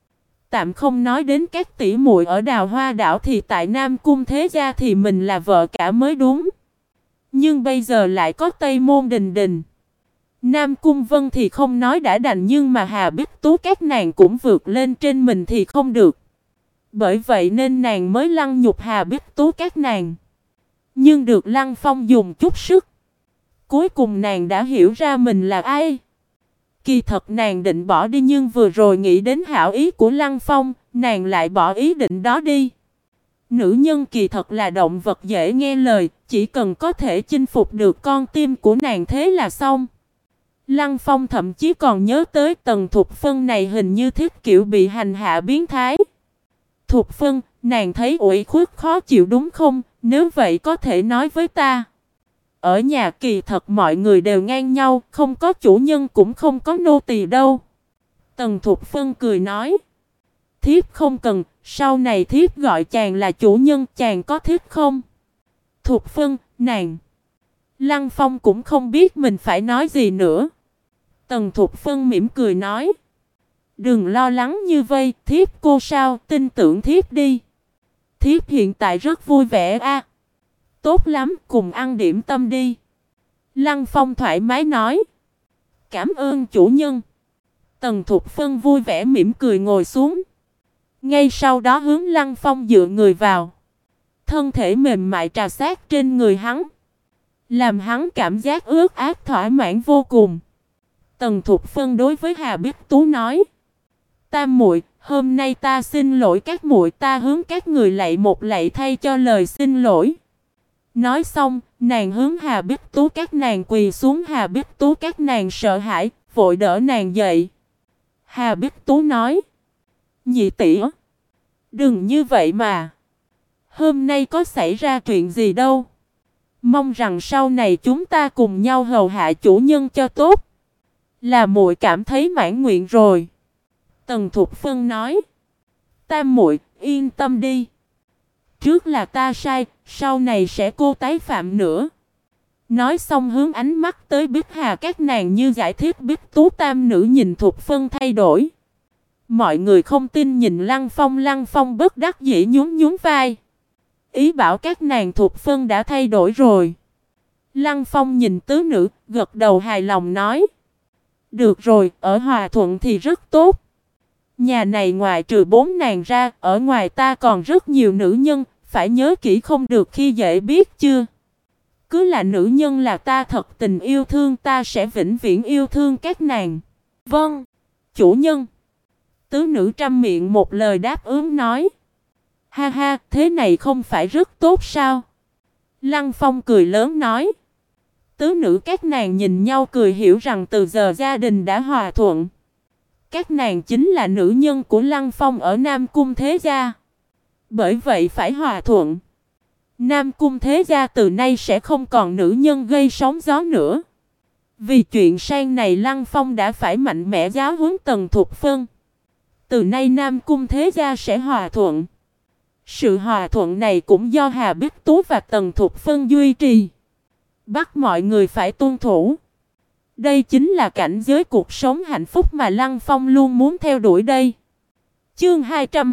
Tạm không nói đến các tỷ muội ở Đào Hoa đảo thì tại Nam Cung Thế Gia thì mình là vợ cả mới đúng. Nhưng bây giờ lại có Tây Môn Đình Đình. Nam Cung Vân thì không nói đã đành, nhưng mà Hà Bích Tú các nàng cũng vượt lên trên mình thì không được. Bởi vậy nên nàng mới lăng nhục Hà Bích Tú các nàng. Nhưng được Lăng Phong dùng chút sức. Cuối cùng nàng đã hiểu ra mình là ai. Kỳ thật nàng định bỏ đi, nhưng vừa rồi nghĩ đến hảo ý của Lăng Phong, nàng lại bỏ ý định đó đi. Nữ nhân kỳ thật là động vật dễ nghe lời, chỉ cần có thể chinh phục được con tim của nàng thế là xong. Lăng Phong thậm chí còn nhớ tới Tần Thục Phân này hình như thích kiểu bị hành hạ biến thái. Thục Phân, nàng thấy ủy khuất khó chịu đúng không? Nếu vậy có thể nói với ta. Ở nhà kỳ thật mọi người đều ngang nhau, không có chủ nhân cũng không có nô tỳ đâu. Tần Thục Phân cười nói. Thiếp không cần, sau này thiếp gọi chàng là chủ nhân, chàng có thích không? Thục Phân, nàng. Lăng Phong cũng không biết mình phải nói gì nữa. Tần Thục Phân mỉm cười nói. Đừng lo lắng như vây, thiếp cô sao, tin tưởng thiếp đi. Thiếp hiện tại rất vui vẻ a. Tốt lắm, cùng ăn điểm tâm đi. Lăng Phong thoải mái nói. Cảm ơn chủ nhân. Tần Thục Phân vui vẻ mỉm cười ngồi xuống. Ngay sau đó hướng Lăng Phong dựa người vào. Thân thể mềm mại trà sát trên người hắn. Làm hắn cảm giác ướt át thỏa mãn vô cùng. Tần Thục Phân đối với Hà Bích Tú nói. Tam muội, hôm nay ta xin lỗi các muội, ta hướng các người lạy một lạy thay cho lời xin lỗi. Nói xong, nàng hướng Hà Bích Tú các nàng quỳ xuống. Hà Bích Tú các nàng sợ hãi, vội đỡ nàng dậy. Hà Bích Tú nói. Nhị tỷ, đừng như vậy mà. Hôm nay có xảy ra chuyện gì đâu. Mong rằng sau này chúng ta cùng nhau hầu hạ chủ nhân cho tốt. Là muội cảm thấy mãn nguyện rồi. Tần Thục Phân nói. Tam muội yên tâm đi. Trước là ta sai, sau này sẽ cô tái phạm nữa. Nói xong hướng ánh mắt tới Bích Hà các nàng như giải thích. Bích Tú tam nữ nhìn Thục Phân thay đổi. Mọi người không tin nhìn Lăng Phong bất đắc dĩ nhún nhún vai. Ý bảo các nàng Thục Phân đã thay đổi rồi. Lăng Phong nhìn tứ nữ, gật đầu hài lòng nói. Được rồi, ở hòa thuận thì rất tốt. Nhà này ngoài trừ 4 nàng ra, ở ngoài ta còn rất nhiều nữ nhân, phải nhớ kỹ không được khi dễ biết chưa. Cứ là nữ nhân là ta thật tình yêu thương, ta sẽ vĩnh viễn yêu thương các nàng. Vâng, chủ nhân. Tứ nữ trăm miệng một lời đáp ứng nói. Ha ha, thế này không phải rất tốt sao? Lăng Phong cười lớn nói. Tứ nữ các nàng nhìn nhau cười hiểu rằng từ giờ gia đình đã hòa thuận. Các nàng chính là nữ nhân của Lăng Phong ở Nam Cung Thế Gia. Bởi vậy phải hòa thuận. Nam Cung Thế Gia từ nay sẽ không còn nữ nhân gây sóng gió nữa. Vì chuyện sang này Lăng Phong đã phải mạnh mẽ giáo huấn Tần Thục Phân. Từ nay Nam Cung Thế Gia sẽ hòa thuận. Sự hòa thuận này cũng do Hà Bích Tú và Tần Thục Phân duy trì. Bắt mọi người phải tuân thủ. Đây chính là cảnh giới cuộc sống hạnh phúc mà Lăng Phong luôn muốn theo đuổi đây. Chương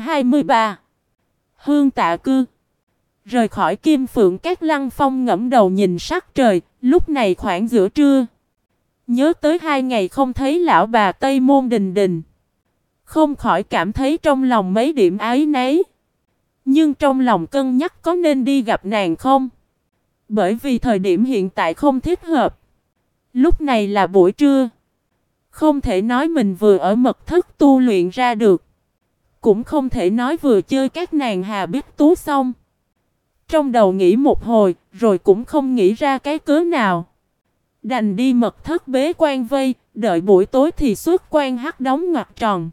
223 Hương Tạ Cư. Rời khỏi Kim Phượng Các, Lăng Phong ngẫm đầu nhìn sắc trời, lúc này khoảng giữa trưa. Nhớ tới 2 ngày không thấy lão bà Tây Môn Đình Đình. Không khỏi cảm thấy trong lòng mấy điểm áy náy. Nhưng trong lòng cân nhắc có nên đi gặp nàng không? Bởi vì thời điểm hiện tại không thích hợp. Lúc này là buổi trưa. Không thể nói mình vừa ở mật thất tu luyện ra được. Cũng không thể nói vừa chơi các nàng Hà Bích Tú xong. Trong đầu nghĩ một hồi, rồi cũng không nghĩ ra cái cớ nào. Đành đi mật thất bế quan vây, đợi buổi tối thì xuất quan hắc đóng ngoặc tròn.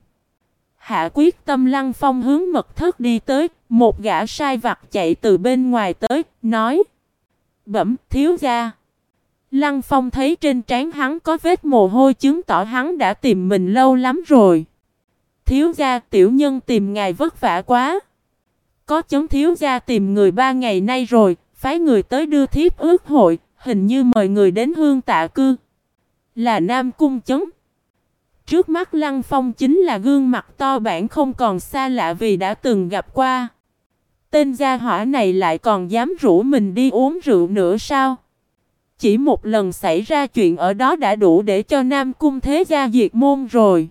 Hạ quyết tâm Lăng Phong hướng mật thất đi tới, một gã sai vặt chạy từ bên ngoài tới, nói: Bẩm thiếu gia. Lăng Phong thấy trên trán hắn có vết mồ hôi chứng tỏ hắn đã tìm mình lâu lắm rồi. Thiếu gia, tiểu nhân tìm ngài vất vả quá. Có chấm thiếu gia tìm người 3 ngày nay rồi, phái người tới đưa thiếp ước hội, hình như mời người đến Hương Tạ Cư. Là Nam Cung chấm. Trước mắt Lăng Phong chính là gương mặt to bản không còn xa lạ vì đã từng gặp qua. Tên gia hỏa này lại còn dám rủ mình đi uống rượu nữa sao? Chỉ một lần xảy ra chuyện ở đó đã đủ để cho Nam Cung thế gia diệt môn rồi.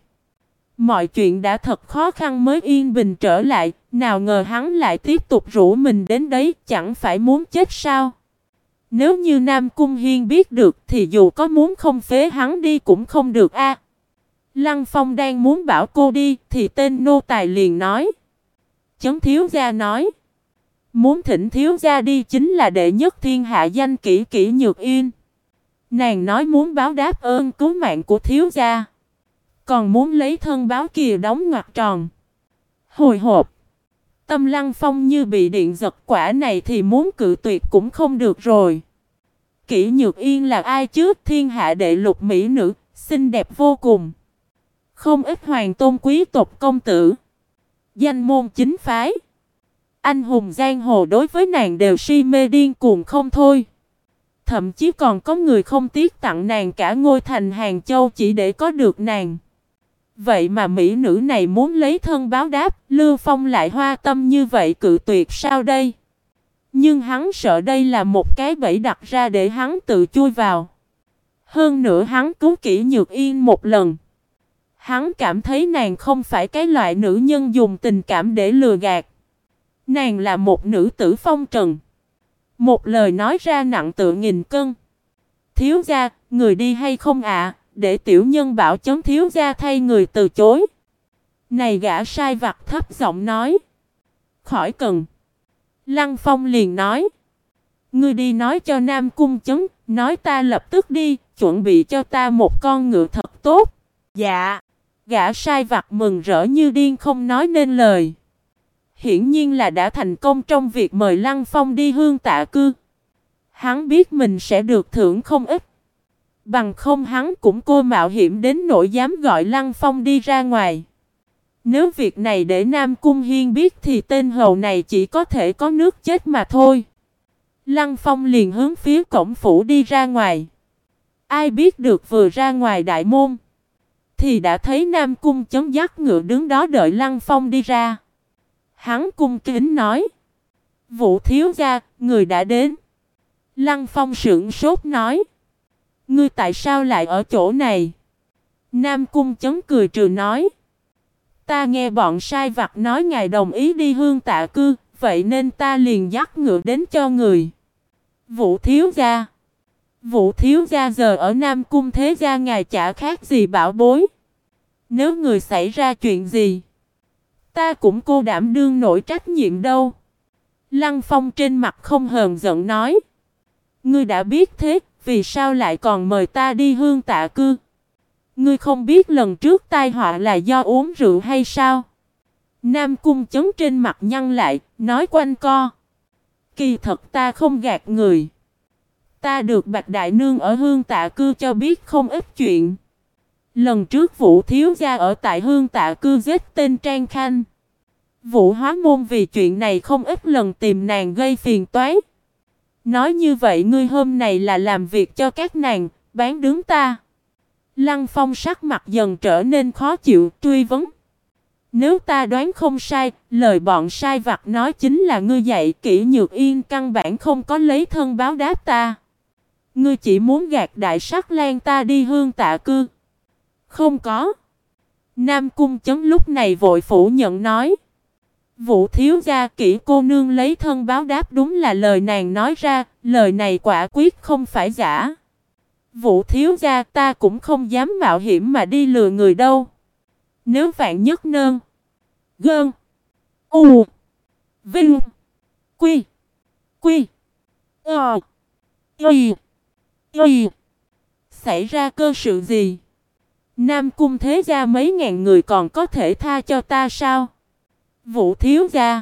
Mọi chuyện đã thật khó khăn mới yên bình trở lại, nào ngờ hắn lại tiếp tục rủ mình đến đấy, chẳng phải muốn chết sao? Nếu như Nam Cung Hiên biết được thì dù có muốn không phế hắn đi cũng không được a. Lăng Phong đang muốn bảo cô đi thì tên nô tài liền nói. Chấm thiếu gia nói. Muốn thỉnh thiếu gia đi chính là đệ nhất thiên hạ danh kỷ Kỷ Nhược Yên. Nàng nói muốn báo đáp ơn cứu mạng của thiếu gia. Còn muốn lấy thân báo kìa đóng ngoặc tròn. Hồi hộp. Tâm Lăng Phong như bị điện giật quả này thì muốn cự tuyệt cũng không được rồi. Kỷ Nhược Yên là ai chứ? Thiên hạ đệ lục mỹ nữ, xinh đẹp vô cùng. Không ít hoàng tôn quý tộc công tử. Danh môn chính phái. Anh hùng giang hồ đối với nàng đều si mê điên cuồng không thôi. Thậm chí còn có người không tiếc tặng nàng cả ngôi thành Hàng Châu chỉ để có được nàng. Vậy mà mỹ nữ này muốn lấy thân báo đáp, Lưu Phong lại hoa tâm như vậy cự tuyệt sao đây? Nhưng hắn sợ đây là một cái bẫy đặt ra để hắn tự chui vào. Hơn nữa hắn cứu Kỷ Nhược Yên một lần. Hắn cảm thấy nàng không phải cái loại nữ nhân dùng tình cảm để lừa gạt. Nàng là một nữ tử phong trần. Một lời nói ra nặng tựa nghìn cân. Thiếu gia, người đi hay không ạ? Để tiểu nhân bảo chấm thiếu gia thay người từ chối. Này gã sai vặt thấp giọng nói. Khỏi cần. Lăng Phong liền nói. Ngươi đi nói cho Nam Cung chấm, nói ta lập tức đi, chuẩn bị cho ta một con ngựa thật tốt. Dạ. Gã sai vặt mừng rỡ như điên không nói nên lời. Hiển nhiên là đã thành công trong việc mời Lăng Phong đi Hương Tạ Cư. Hắn biết mình sẽ được thưởng không ít. Bằng không hắn cũng cô mạo hiểm đến nỗi dám gọi Lăng Phong đi ra ngoài. Nếu việc này để Nam Cung Hiên biết thì tên hầu này chỉ có thể có nước chết mà thôi. Lăng Phong liền hướng phía cổng phủ đi ra ngoài. Ai biết được vừa ra ngoài đại môn thì đã thấy Nam Cung chấm dắt ngựa đứng đó đợi Lăng Phong đi ra. Hắn cung kính nói. Vũ thiếu gia, người đã đến. Lăng Phong sững sốt nói. Ngươi tại sao lại ở chỗ này? Nam Cung chấm cười trừ nói. Ta nghe bọn sai vặt nói ngài đồng ý đi Hương Tạ Cư, vậy nên ta liền dắt ngựa đến cho người. Vũ thiếu gia. Vũ thiếu gia giờ ở Nam Cung thế gia ngài chả khác gì bảo bối. Nếu người xảy ra chuyện gì, ta cũng cô đảm đương nổi trách nhiệm đâu. Lăng Phong trên mặt không hờn giận nói. Ngươi đã biết thế, vì sao lại còn mời ta đi Hương Tạ Cư? Ngươi không biết lần trước tai họa là do uống rượu hay sao? Nam Cung chấm trên mặt nhăn lại, nói quanh co. Kỳ thật ta không gạt người. Ta được Bạch Đại Nương ở Hương Tạ Cư cho biết không ít chuyện. Lần trước Vũ thiếu gia ở tại Hương Tạ Cư giết tên Trang Khanh. Vũ Hóa Môn vì chuyện này không ít lần tìm nàng gây phiền toái. Nói như vậy ngươi hôm này là làm việc cho các nàng, bán đứng ta. Lăng Phong sắc mặt dần trở nên khó chịu, truy vấn. Nếu ta đoán không sai, lời bọn sai vặt nói chính là ngươi dạy Kỷ Nhược Yên căn bản không có lấy thân báo đáp ta. Ngươi chỉ muốn gạt Đại Sắc Lang ta đi Hương Tạ Cư. Không có. Nam Cung chấm lúc này vội phủ nhận nói. Vũ thiếu gia Kỷ cô nương lấy thân báo đáp đúng là lời nàng nói ra, lời này quả quyết không phải giả. Vũ thiếu gia, ta cũng không dám mạo hiểm mà đi lừa người đâu. Nếu vạn nhất nơn, gơn, u, vinh, quy, quy, ờ, y, y, xảy ra cơ sự gì? Nam cung thế gia mấy ngàn người còn có thể tha cho ta sao? Vũ thiếu gia,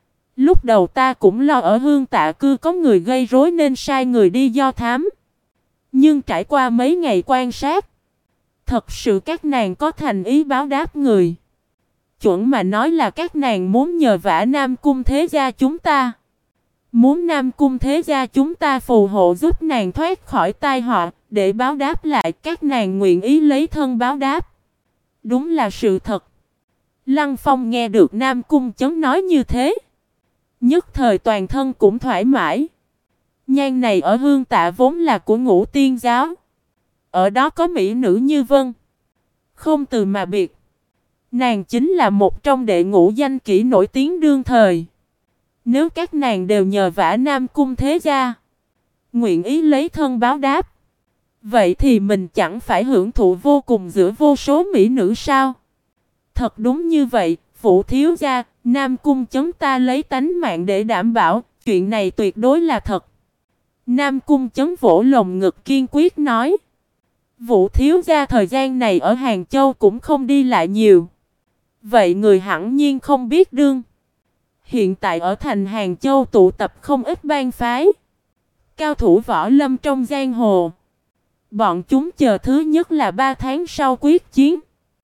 lúc đầu ta cũng lo ở Hương Tạ Cư có người gây rối nên sai người đi do thám. Nhưng trải qua mấy ngày quan sát, thật sự các nàng có thành ý báo đáp người. Chuẩn mà nói là các nàng muốn nhờ vả Nam cung thế gia chúng ta. Muốn Nam cung thế gia chúng ta phù hộ giúp nàng thoát khỏi tai họa, để báo đáp lại các nàng nguyện ý lấy thân báo đáp. Đúng là sự thật. Lăng Phong nghe được Nam cung chấn nói như thế, nhất thời toàn thân cũng thoải mái. Nhang này ở Hương Tạ vốn là của Ngũ Tiên giáo. Ở đó có mỹ nữ như Vân. Không từ mà biệt. Nàng chính là một trong đệ ngũ danh kỹ nổi tiếng đương thời. Nếu các nàng đều nhờ vả Nam cung thế gia, nguyện ý lấy thân báo đáp, vậy thì mình chẳng phải hưởng thụ vô cùng giữa vô số mỹ nữ sao? Thật đúng như vậy, Vũ thiếu gia, Nam cung chấn ta lấy tánh mạng để đảm bảo, chuyện này tuyệt đối là thật. Nam cung chấn vỗ lồng ngực kiên quyết nói. Vũ thiếu gia thời gian này ở Hàng Châu cũng không đi lại nhiều. Vậy người hẳn nhiên không biết đương. Hiện tại ở thành Hàng Châu tụ tập không ít bang phái, cao thủ võ lâm trong giang hồ. Bọn chúng chờ thứ nhất là 3 tháng sau quyết chiến.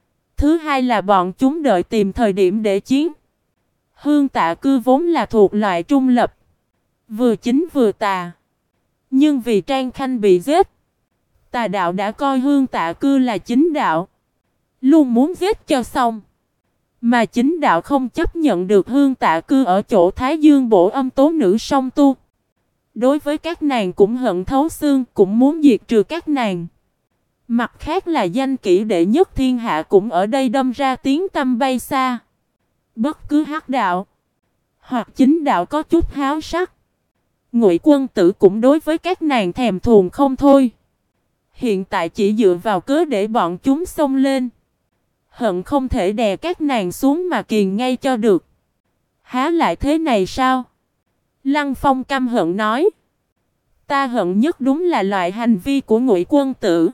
Thứ hai là bọn chúng đợi tìm thời điểm để chiến. Hương Tạ Cư vốn là thuộc loại trung lập, vừa chính vừa tà. Nhưng vì Trang Khanh bị giết, tà đạo đã coi Hương Tạ Cư là chính đạo, luôn muốn giết cho xong. Mà chính đạo không chấp nhận được Hương Tạ Cư ở chỗ Thái Dương bổ âm tố nữ song tu. Đối với các nàng cũng hận thấu xương, cũng muốn diệt trừ các nàng. Mặt khác là danh kỹ đệ nhất thiên hạ cũng ở đây đâm ra tiếng tăm bay xa. Bất cứ hắc đạo hoặc chính đạo có chút háo sắc, Ngụy Quân Tử cũng đối với các nàng thèm thuồng không thôi. Hiện tại chỉ dựa vào cớ để bọn chúng xông lên, hận không thể đè các nàng xuống mà kiền ngay cho được. Há lại thế này sao? Lăng Phong căm hận nói. Ta hận nhất đúng là loại hành vi của Ngụy Quân Tử.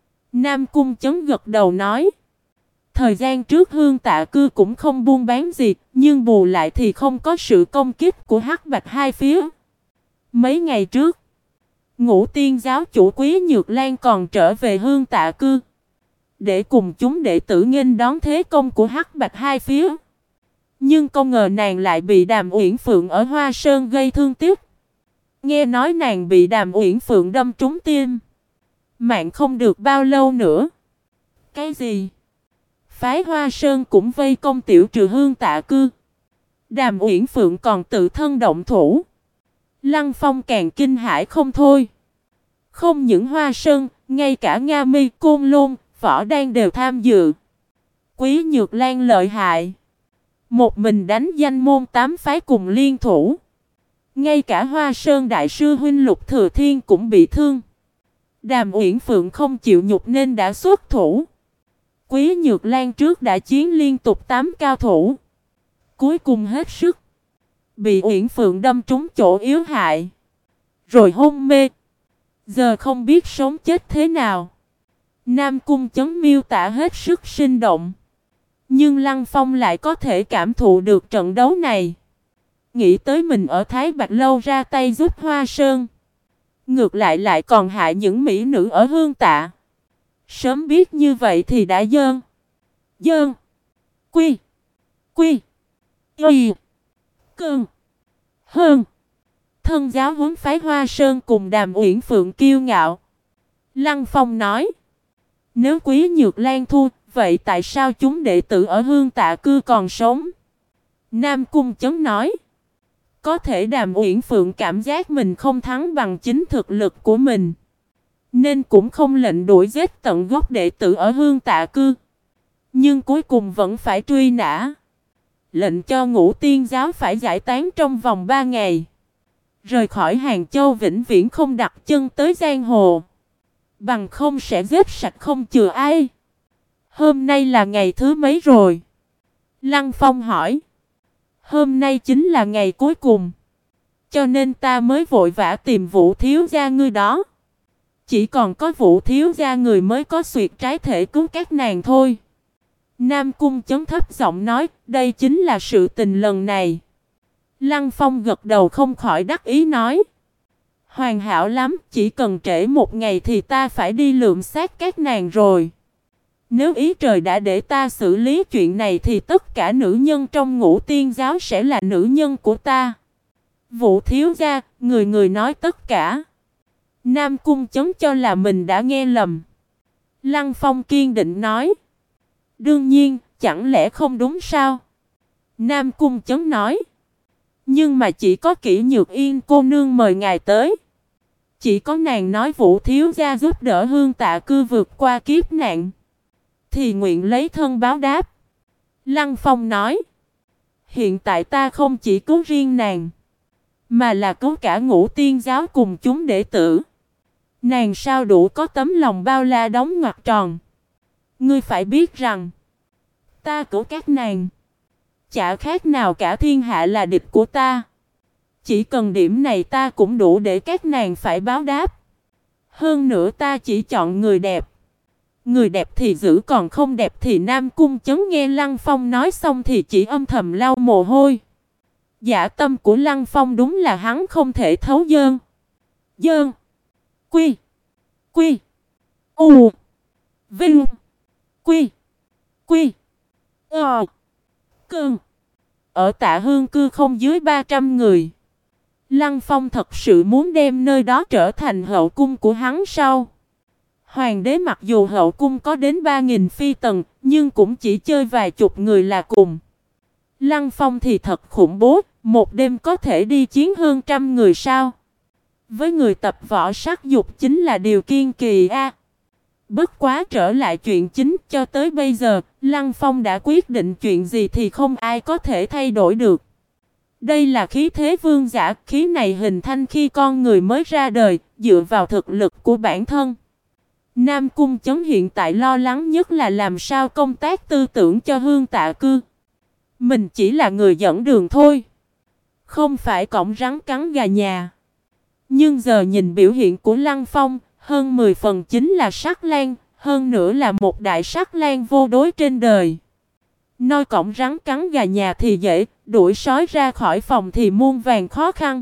Nam cung chấn gật đầu nói. Thời gian trước Hương Tạ Cư cũng không buôn bán gì, nhưng bù lại thì không có sự công kích của hắc bạch hai phía. Mấy ngày trước, Ngũ Tiên giáo chủ Quý Nhược Lan còn trở về Hương Tạ Cư, để cùng chúng đệ tử nghênh đón thế công của hắc bạch hai phía. Nhưng không ngờ nàng lại bị Đàm Uyển Phượng ở Hoa Sơn gây thương tích. Nghe nói nàng bị Đàm Uyển Phượng đâm trúng tim, mạng không được bao lâu nữa. Cái gì? Phái Hoa Sơn cũng vây công tiểu trừ Hương Tạ Cư. Đàm Uyển Phượng còn tự thân động thủ. Lăng Phong càng kinh hãi không thôi. Không những Hoa Sơn, ngay cả Nga Mi, Côn Lôn, Võ Đan đều tham dự. Quý Nhược Lan lợi hại, một mình đánh danh môn 8 phái cùng liên thủ. Ngay cả Hoa Sơn đại sư huynh Lục Thừa Thiên cũng bị thương. Đàm Uyển Phượng không chịu nhục nên đã xuất thủ. Quý Nhược Lan trước đã chiến liên tục 8 cao thủ, cuối cùng hết sức, bị Uyển Phượng đâm trúng chỗ yếu hại, rồi hôn mê. Giờ không biết sống chết thế nào. Nam cung chấn miêu tả hết sức sinh động. Nhưng Lăng Phong lại có thể cảm thụ được trận đấu này. Nghĩ tới mình ở Thái Bạch Lâu ra tay giúp Hoa Sơn, ngược lại còn hại những mỹ nữ ở Hương Tạ. Sớm biết như vậy thì đã dơn quy y cơn hơn thân giáo huấn phái Hoa Sơn cùng Đàm Uyển Phượng kiêu ngạo. Lăng Phong nói. Nếu Quý Nhược Lan thua, vậy tại sao chúng đệ tử ở Hương Tạ Cư còn sống? Nam cung chấn nói. Có thể Đàm Uyển Phượng cảm giác mình không thắng bằng chính thực lực của mình, nên cũng không lệnh đuổi giết tận gốc đệ tử ở Hương Tạ Cư. Nhưng cuối cùng vẫn phải truy nã, lệnh cho Ngũ Tiên giáo phải giải tán trong vòng 3 ngày, rời khỏi Hàng Châu vĩnh viễn không đặt chân tới giang hồ. Bằng không sẽ giết sạch không chừa ai. Hôm nay là ngày thứ mấy rồi? Lăng Phong hỏi. Hôm nay chính là ngày cuối cùng. Cho nên ta mới vội vã tìm Vũ thiếu gia ngươi đó. Chỉ còn có Vũ thiếu gia người mới có xuyệt trái thể cứu các nàng thôi. Nam Cung Chấn thấp giọng nói, đây chính là sự tình lần này. Lăng Phong gật đầu không khỏi đắc ý nói. Hoàn hảo lắm, chỉ cần trễ một ngày thì ta phải đi lượm xác các nàng rồi. Nếu ý trời đã để ta xử lý chuyện này thì tất cả nữ nhân trong Ngũ Tiên giáo sẽ là nữ nhân của ta. Vũ thiếu gia, người người nói tất cả. Nam Cung Chấn cho là mình đã nghe lầm. Lăng Phong kiên định nói. Đương nhiên, chẳng lẽ không đúng sao? Nam Cung Chấn nói. Nhưng mà chỉ có Kỷ Nhược Yên cô nương mời ngài tới. Chỉ có nàng nói Vũ thiếu gia giúp đỡ Hương Tạ Cư vượt qua kiếp nạn thì nguyện lấy thân báo đáp. Lăng Phong nói. Hiện tại ta không chỉ cứu riêng nàng, mà là cứu cả Ngũ Tiên giáo cùng chúng đệ tử. Nàng sao đủ có tấm lòng bao la đóng ngoặc tròn. Ngươi phải biết rằng ta cứu các nàng chả khác nào cả thiên hạ là địch của ta. Chỉ cần điểm này ta cũng đủ để các nàng phải báo đáp. Hơn nữa ta chỉ chọn người đẹp. Người đẹp thì giữ, còn không đẹp thì Nam Cung Chấn nghe Lăng Phong nói xong thì chỉ âm thầm lau mồ hôi. Dạ tâm của Lăng Phong đúng là hắn không thể thấu dơn. Dơn. Quy. Quy. U. Vinh. Quy. Quy. Ờ. Cơn. Ở Tạ Hương cư không dưới 300 người. Lăng Phong thật sự muốn đem nơi đó trở thành hậu cung của hắn sao? Hoàng đế mặc dù hậu cung có đến 3.000 phi tần, nhưng cũng chỉ chơi vài chục người là cùng. Lăng Phong thì thật khủng bố, một đêm có thể đi chiến hơn 100 người sao? Với người tập võ sắc dục chính là điều kiên kỳ a. Bất quá trở lại chuyện chính, cho tới bây giờ, Lăng Phong đã quyết định chuyện gì thì không ai có thể thay đổi được. Đây là khí thế vương giả, khí này hình thành khi con người mới ra đời, dựa vào thực lực của bản thân. Nam Cung Chấn hiện tại lo lắng nhất là làm sao công tác tư tưởng cho Hương Tạ Cư. Mình chỉ là người dẫn đường thôi, không phải cổng rắn cắn gà nhà. Nhưng giờ nhìn biểu hiện của Lăng Phong, hơn 10 phần chính là sắc lang, hơn nữa là một đại sắc lang vô đối trên đời. Nói cổng rắn cắn gà nhà thì dễ, đuổi sói ra khỏi phòng thì muôn vàn khó khăn.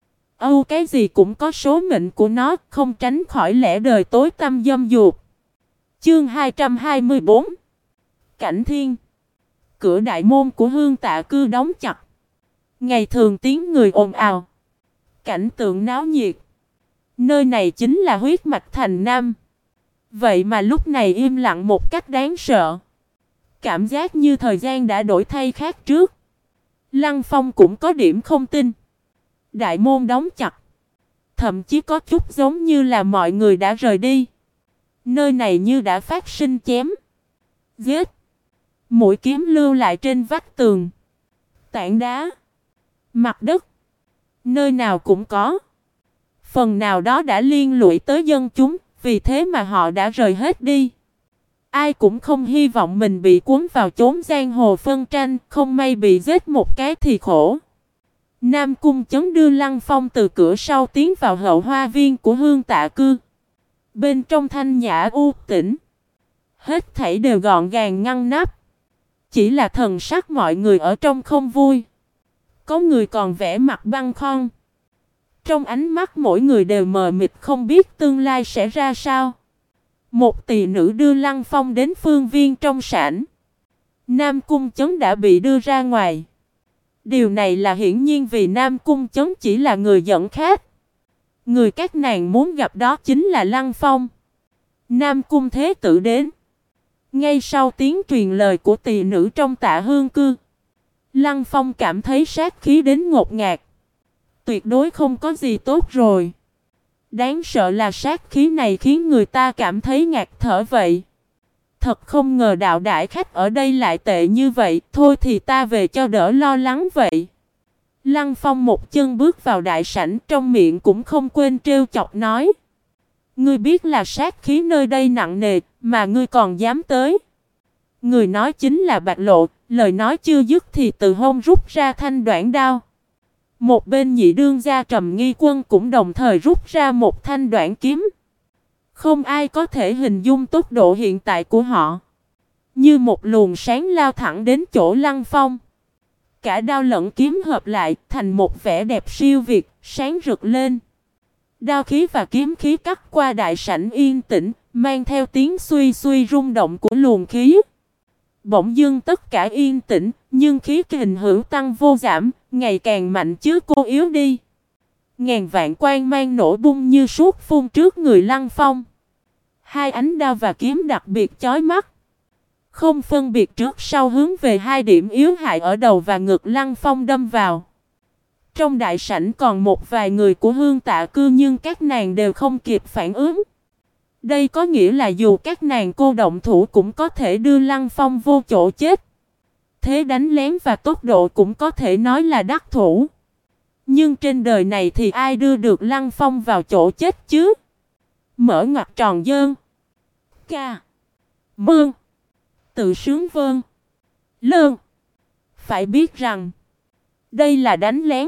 Âu cái gì cũng có số mệnh của nó, không tránh khỏi lẽ đời tối tăm dâm dục. Chương 224. Cảnh Thiên. Cửa đại môn của Hương Tạ Cư đóng chặt. Ngày thường tiếng người ồn ào, cảnh tượng náo nhiệt. Nơi này chính là huyết mạch thành Nam. Vậy mà lúc này im lặng một cách đáng sợ. Cảm giác như thời gian đã đổi thay khác trước. Lăng Phong cũng có điểm không tin. Đại môn đóng chặt. Thậm chí có chút giống như là mọi người đã rời đi. Nơi này như đã phát sinh chém giết. Mũi kiếm lưu lại trên vách tường, tảng đá, mặt đất. Nơi nào cũng có. Phần nào đó đã liên lụy tới dân chúng, vì thế mà họ đã rời hết đi. Ai cũng không hy vọng mình bị cuốn vào chốn giang hồ phân tranh, không may bị giết một cái thì khổ. Nam Cung Chấn đưa Lăng Phong từ cửa sau tiến vào hậu hoa viên của Hương Tạ Cư. Bên trong thanh nhã u tĩnh, hết thảy đều gọn gàng ngăn nắp. Chỉ là thần sắc mọi người ở trong không vui. Có người còn vẻ mặt băng khoăn. Trong ánh mắt mỗi người đều mờ mịt không biết tương lai sẽ ra sao. Một tỳ nữ đưa Lăng Phong đến phương viên trong sảnh. Nam Cung Chấn đã bị đưa ra ngoài. Điều này là hiển nhiên vì Nam Cung Chấn chỉ là người dẫn khách. Người các nàng muốn gặp đó chính là Lăng Phong. Nam Cung Thế Tử đến. Ngay sau tiếng truyền lời của tỳ nữ trong Tạ Hương cư, Lăng Phong cảm thấy sát khí đến ngột ngạt. Tuyệt đối không có gì tốt rồi. Đáng sợ là sát khí này khiến người ta cảm thấy ngạt thở vậy. Thật không ngờ đạo đại khách ở đây lại tệ như vậy. Thôi thì ta về cho đỡ lo lắng vậy. Lăng Phong một chân bước vào đại sảnh, trong miệng cũng không quên trêu chọc nói. Ngươi biết là sát khí nơi đây nặng nề, mà ngươi còn dám tới. Người nói chính là Bạch Lộ, lời nói chưa dứt thì từ hông rút ra thanh đoạn đao. Một bên nhị đương gia Trầm Nghi Quân cũng đồng thời rút ra một thanh đoạn kiếm. Không ai có thể hình dung tốc độ hiện tại của họ. Như một luồng sáng lao thẳng đến chỗ Lăng Phong. Cả đao lẫn kiếm hợp lại thành một vẻ đẹp siêu việt, sáng rực lên. Đao khí và kiếm khí cắt qua đại sảnh yên tĩnh, mang theo tiếng suy suy rung động của luồng khí. Bỗng dưng tất cả yên tĩnh, nhưng khí kình hữu tăng vô giảm, ngày càng mạnh chứ cô yếu đi. Ngàn vạn quang mang nổ bung như suốt phun trước người Lăng Phong. Hai ánh đao và kiếm đặc biệt chói mắt. Không phân biệt trước sau hướng về hai điểm yếu hại ở đầu và ngực Lăng Phong đâm vào. Trong đại sảnh còn một vài người của Hương Tạ Cư nhưng các nàng đều không kịp phản ứng. Đây có nghĩa là dù các nàng cô động thủ cũng có thể đưa Lăng Phong vô chỗ chết. Thế đánh lén và tốc độ cũng có thể nói là đắc thủ. Nhưng trên đời này thì ai đưa được Lăng Phong vào chỗ chết chứ? Mở ngoặc tròn dơn. Ca. Mương. Tự sướng vơn. Lơn. Phải biết rằng đây là đánh lén.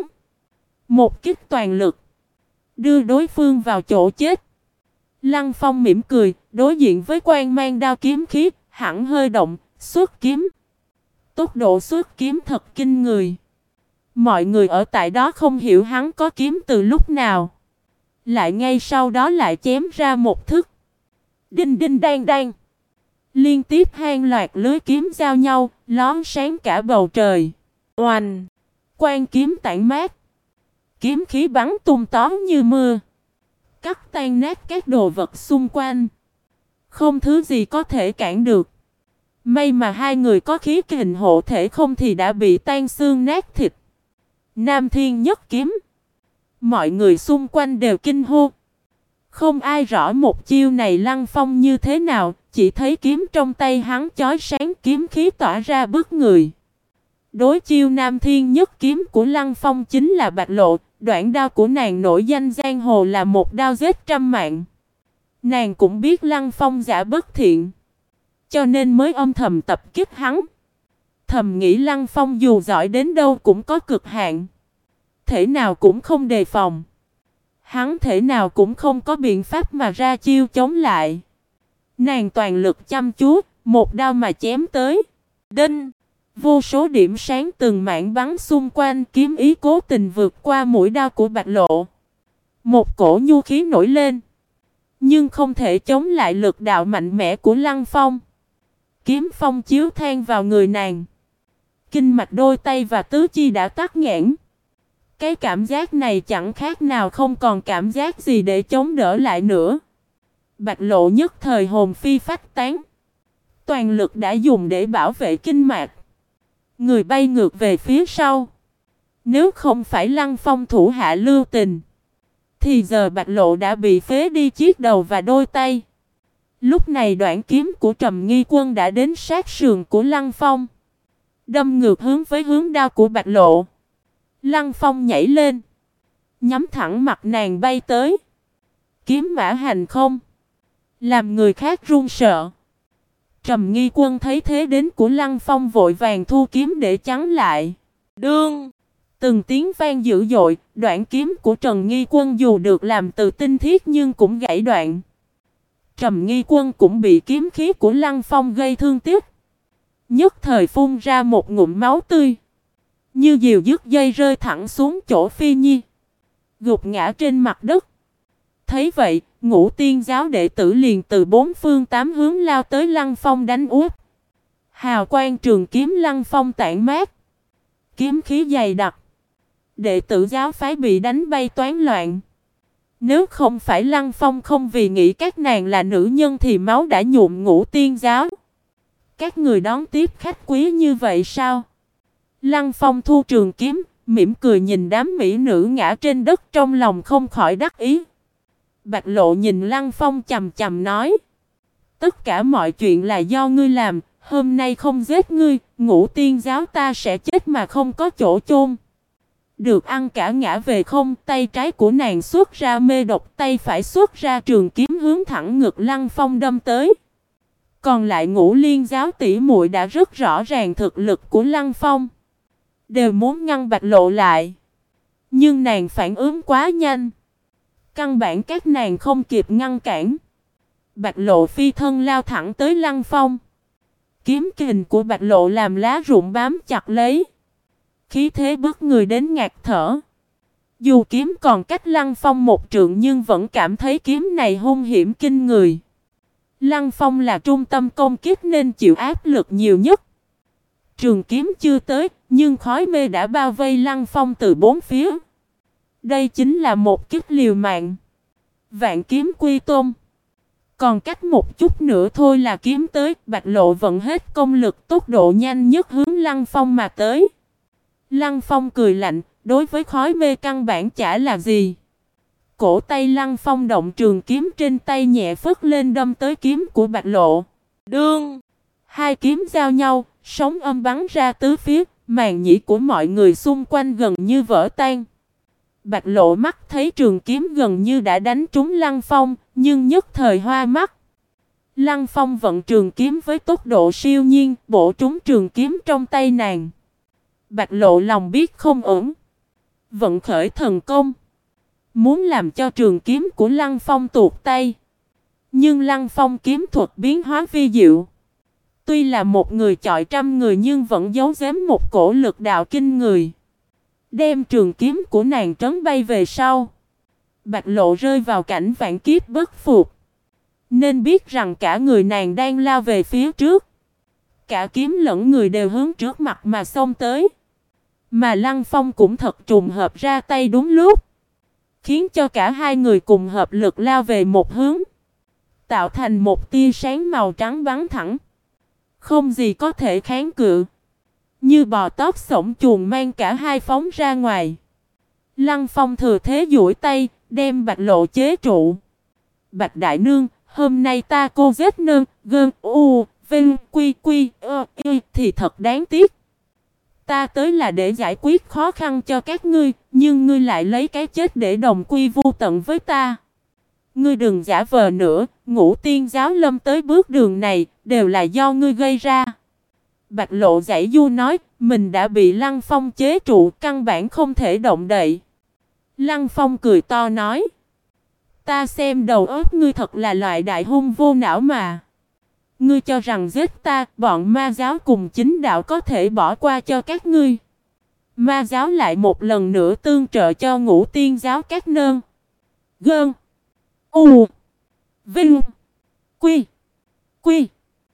Một kích toàn lực. Đưa đối phương vào chỗ chết. Lăng Phong mỉm cười, đối diện với quang mang đao kiếm khí, hẳn hơi động, xuất kiếm. Tốc độ xuất kiếm thật kinh người. Mọi người ở tại đó không hiểu hắn có kiếm từ lúc nào. Lại ngay sau đó lại chém ra một thức. Đinh đinh đan đan. Liên tiếp hang loạt lưới kiếm giao nhau, lón sáng cả bầu trời. Oanh! Quang kiếm tản mát. Kiếm khí bắn tung tóm như mưa. Cắt tan nát các đồ vật xung quanh. Không thứ gì có thể cản được. May mà hai người có khí kình hộ thể không thì đã bị tan xương nát thịt. Nam Thiên Nhất Kiếm. Mọi người xung quanh đều kinh hô. Không ai rõ một chiêu này Lăng Phong như thế nào, chỉ thấy kiếm trong tay hắn chói sáng kiếm khí tỏa ra bức người. Đối chiêu Nam Thiên Nhất Kiếm của Lăng Phong chính là Bạch Lộ, đoạn đao của nàng nổi danh giang hồ là một đao giết trăm mạng. Nàng cũng biết Lăng Phong giả bất thiện, cho nên mới âm thầm tập kích hắn. Thầm nghĩ Lăng Phong dù giỏi đến đâu cũng có cực hạn, thể nào cũng không đề phòng. Hắn thể nào cũng không có biện pháp mà ra chiêu chống lại. Nàng toàn lực chăm chú, một đao mà chém tới. Đinh! Vô số điểm sáng từng mảng bắn xung quanh, kiếm ý cố tình vượt qua mũi đao của Bạch Lộ. Một cổ nhu khí nổi lên, nhưng không thể chống lại lực đạo mạnh mẽ của Lăng Phong. Kiếm phong chiếu than vào người nàng. Kinh mạch đôi tay và tứ chi đã tắc nghẽn. Cái cảm giác này chẳng khác nào không còn cảm giác gì để chống đỡ lại nữa. Bạch Lộ nhất thời hồn phi phách tán. Toàn lực đã dùng để bảo vệ kinh mạch. Người bay ngược về phía sau. Nếu không phải Lăng Phong thủ hạ lưu tình, thì giờ Bạch Lộ đã bị phế đi chiếc đầu và đôi tay. Lúc này đoạn kiếm của Trầm Nghi Quân đã đến sát sườn của Lăng Phong, đâm ngược hướng với hướng đao của Bạch Lộ. Lăng Phong nhảy lên, nhắm thẳng mặt nàng bay tới. Kiếm mã hành không, làm người khác run sợ. Trầm Nghi Quân thấy thế đến của Lăng Phong vội vàng thu kiếm để chắn lại. Đương! Từng tiếng vang dữ dội, đoạn kiếm của Trầm Nghi Quân dù được làm từ tinh thiết nhưng cũng gãy đoạn. Trầm Nghi Quân cũng bị kiếm khí của Lăng Phong gây thương tiếc. Nhất thời phun ra một ngụm máu tươi. Như diều dứt dây rơi thẳng xuống chỗ Phi Nhi, gục ngã trên mặt đất. Thấy vậy, Ngũ Tiên giáo đệ tử liền từ bốn phương tám hướng lao tới Lăng Phong đánh úp. Hào quang trường kiếm Lăng Phong tản mát, kiếm khí dày đặc. Đệ tử giáo phái bị đánh bay toán loạn. Nếu không phải Lăng Phong không vì nghĩ các nàng là nữ nhân thì máu đã nhuộm Ngũ Tiên giáo. Các người đón tiếp khách quý như vậy sao? Lăng Phong thu trường kiếm, mỉm cười nhìn đám mỹ nữ ngã trên đất, trong lòng không khỏi đắc ý. Bạch Lộ nhìn Lăng Phong chằm chằm nói: tất cả mọi chuyện là do ngươi làm, hôm nay không giết ngươi, Ngũ Tiên giáo ta sẽ chết mà không có chỗ chôn. Được ăn cả ngã về không. Tay trái của nàng xuất ra mê độc, tay phải xuất ra trường kiếm hướng thẳng ngực Lăng Phong đâm tới. Còn lại Ngũ Liên giáo tỷ muội đã rất rõ ràng thực lực của Lăng Phong, đều muốn ngăn Bạch Lộ lại. Nhưng nàng phản ứng quá nhanh, căn bản các nàng không kịp ngăn cản. Bạch Lộ phi thân lao thẳng tới Lăng Phong. Kiếm kình của Bạch Lộ làm lá rụng bám chặt lấy, khí thế bức người đến ngạt thở. Dù kiếm còn cách Lăng Phong một trượng nhưng vẫn cảm thấy kiếm này hung hiểm kinh người. Lăng Phong là trung tâm công kích nên chịu áp lực nhiều nhất. Trường kiếm chưa tới, nhưng khói mê đã bao vây Lăng Phong từ bốn phía. Đây chính là một kích liều mạng. Vạn kiếm quy tôn. Còn cách một chút nữa thôi là kiếm tới, Bạch Lộ vận hết công lực tốc độ nhanh nhất hướng Lăng Phong mà tới. Lăng Phong cười lạnh, đối với khói mê căn bản chả là gì. Cổ tay Lăng Phong động trường kiếm trên tay nhẹ phất lên đâm tới kiếm của Bạch Lộ. Đương! Hai kiếm giao nhau, sóng âm bắn ra tứ phía, màn nhĩ của mọi người xung quanh gần như vỡ tan. Bạch Lộ mắt thấy trường kiếm gần như đã đánh trúng Lăng Phong, nhưng nhất thời hoa mắt. Lăng Phong vận trường kiếm với tốc độ siêu nhiên, bổ trúng trường kiếm trong tay nàng. Bạch Lộ lòng biết không ổn, vận khởi thần công, muốn làm cho trường kiếm của Lăng Phong tuột tay. Nhưng Lăng Phong kiếm thuật biến hóa vi diệu. Tuy là một người chọi trăm người nhưng vẫn giấu giếm một cổ lực đạo kinh người, đem trường kiếm của nàng trấn bay về sau. Bạch Lộ rơi vào cảnh vạn kiếp bất phục, nên biết rằng cả người nàng đang lao về phía trước. Cả kiếm lẫn người đều hướng trước mặt mà xông tới. Mà Lăng Phong cũng thật trùng hợp ra tay đúng lúc, khiến cho cả hai người cùng hợp lực lao về một hướng, tạo thành một tia sáng màu trắng bắn thẳng. Không gì có thể kháng cự, như bò tót xổng chuồn mang cả hai phóng ra ngoài. Lăng Phong thừa thế duỗi tay, đem Bạch Lộ chế trụ. Bạch đại nương, hôm nay ta cô giết nương, gơn, u, vinh, quy, quy, y thì thật đáng tiếc. Ta tới là để giải quyết khó khăn cho các ngươi, nhưng ngươi lại lấy cái chết để đồng quy vu tận với ta. Ngươi đừng giả vờ nữa, Ngũ Tiên giáo lâm tới bước đường này, đều là do ngươi gây ra. Bạch Lộ giãy giụa nói, mình đã bị Lăng Phong chế trụ, căn bản không thể động đậy. Lăng Phong cười to nói, ta xem đầu óc ngươi thật là loại đại hung vô não mà. Ngươi cho rằng giết ta, bọn ma giáo cùng chính đạo có thể bỏ qua cho các ngươi. Ma giáo lại một lần nữa tương trợ cho Ngũ Tiên giáo các nơn. Gơn. U. Vinh. Quy. Quy.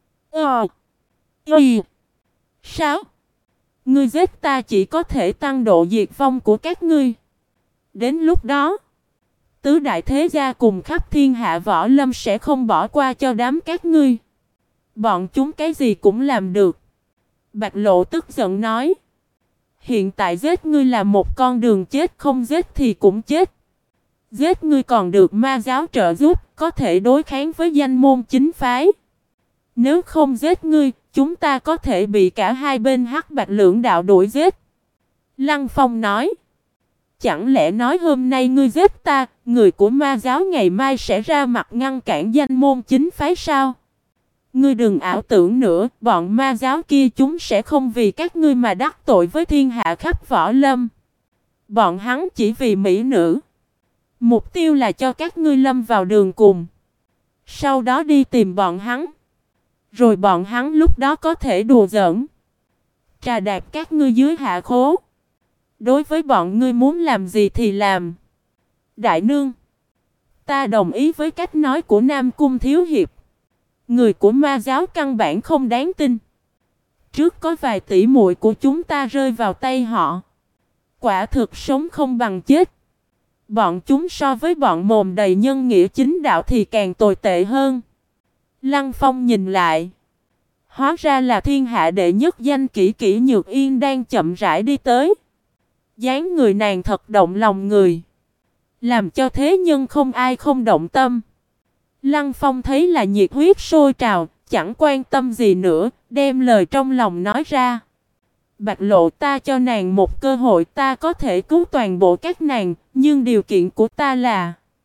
Y. Sao? Ngươi giết ta chỉ có thể tăng độ diệt vong của các ngươi. Đến lúc đó, tứ đại thế gia cùng khắp thiên hạ võ lâm sẽ không bỏ qua cho đám các ngươi. Bọn chúng cái gì cũng làm được. Bạch Lộ tức giận nói, hiện tại giết ngươi là một con đường chết, không giết thì cũng chết. Giết ngươi còn được ma giáo trợ giúp, có thể đối kháng với danh môn chính phái. Nếu không giết ngươi, chúng ta có thể bị cả hai bên hắc bạch lưỡng đạo đuổi giết. Lăng Phong nói, chẳng lẽ nói hôm nay ngươi giết ta, người của ma giáo ngày mai sẽ ra mặt ngăn cản danh môn chính phái sao? Ngươi đừng ảo tưởng nữa, bọn ma giáo kia chúng sẽ không vì các ngươi mà đắc tội với thiên hạ khắp võ lâm. Bọn hắn chỉ vì mỹ nữ. Mục tiêu là cho các ngươi lâm vào đường cùng. Sau đó đi tìm bọn hắn. Rồi bọn hắn lúc đó có thể đùa giỡn, trà đạp các ngươi dưới hạ khố. Đối với bọn ngươi muốn làm gì thì làm. Đại nương, ta đồng ý với cách nói của Nam Cung thiếu hiệp. Người của ma giáo căn bản không đáng tin. Trước có vài tỷ muội của chúng ta rơi vào tay họ, quả thực sống không bằng chết. Bọn chúng so với bọn mồm đầy nhân nghĩa chính đạo thì càng tồi tệ hơn. Lăng Phong nhìn lại, hóa ra là thiên hạ đệ nhất danh Kỷ Kỷ Nhược Yên đang chậm rãi đi tới. Dáng người nàng thật động lòng người, làm cho thế nhân không ai không động tâm. Lăng Phong thấy là nhiệt huyết sôi trào, chẳng quan tâm gì nữa, đem lời trong lòng nói ra. Bạch Lộ, ta cho nàng một cơ hội, ta có thể cứu toàn bộ các nàng, nhưng điều kiện của ta là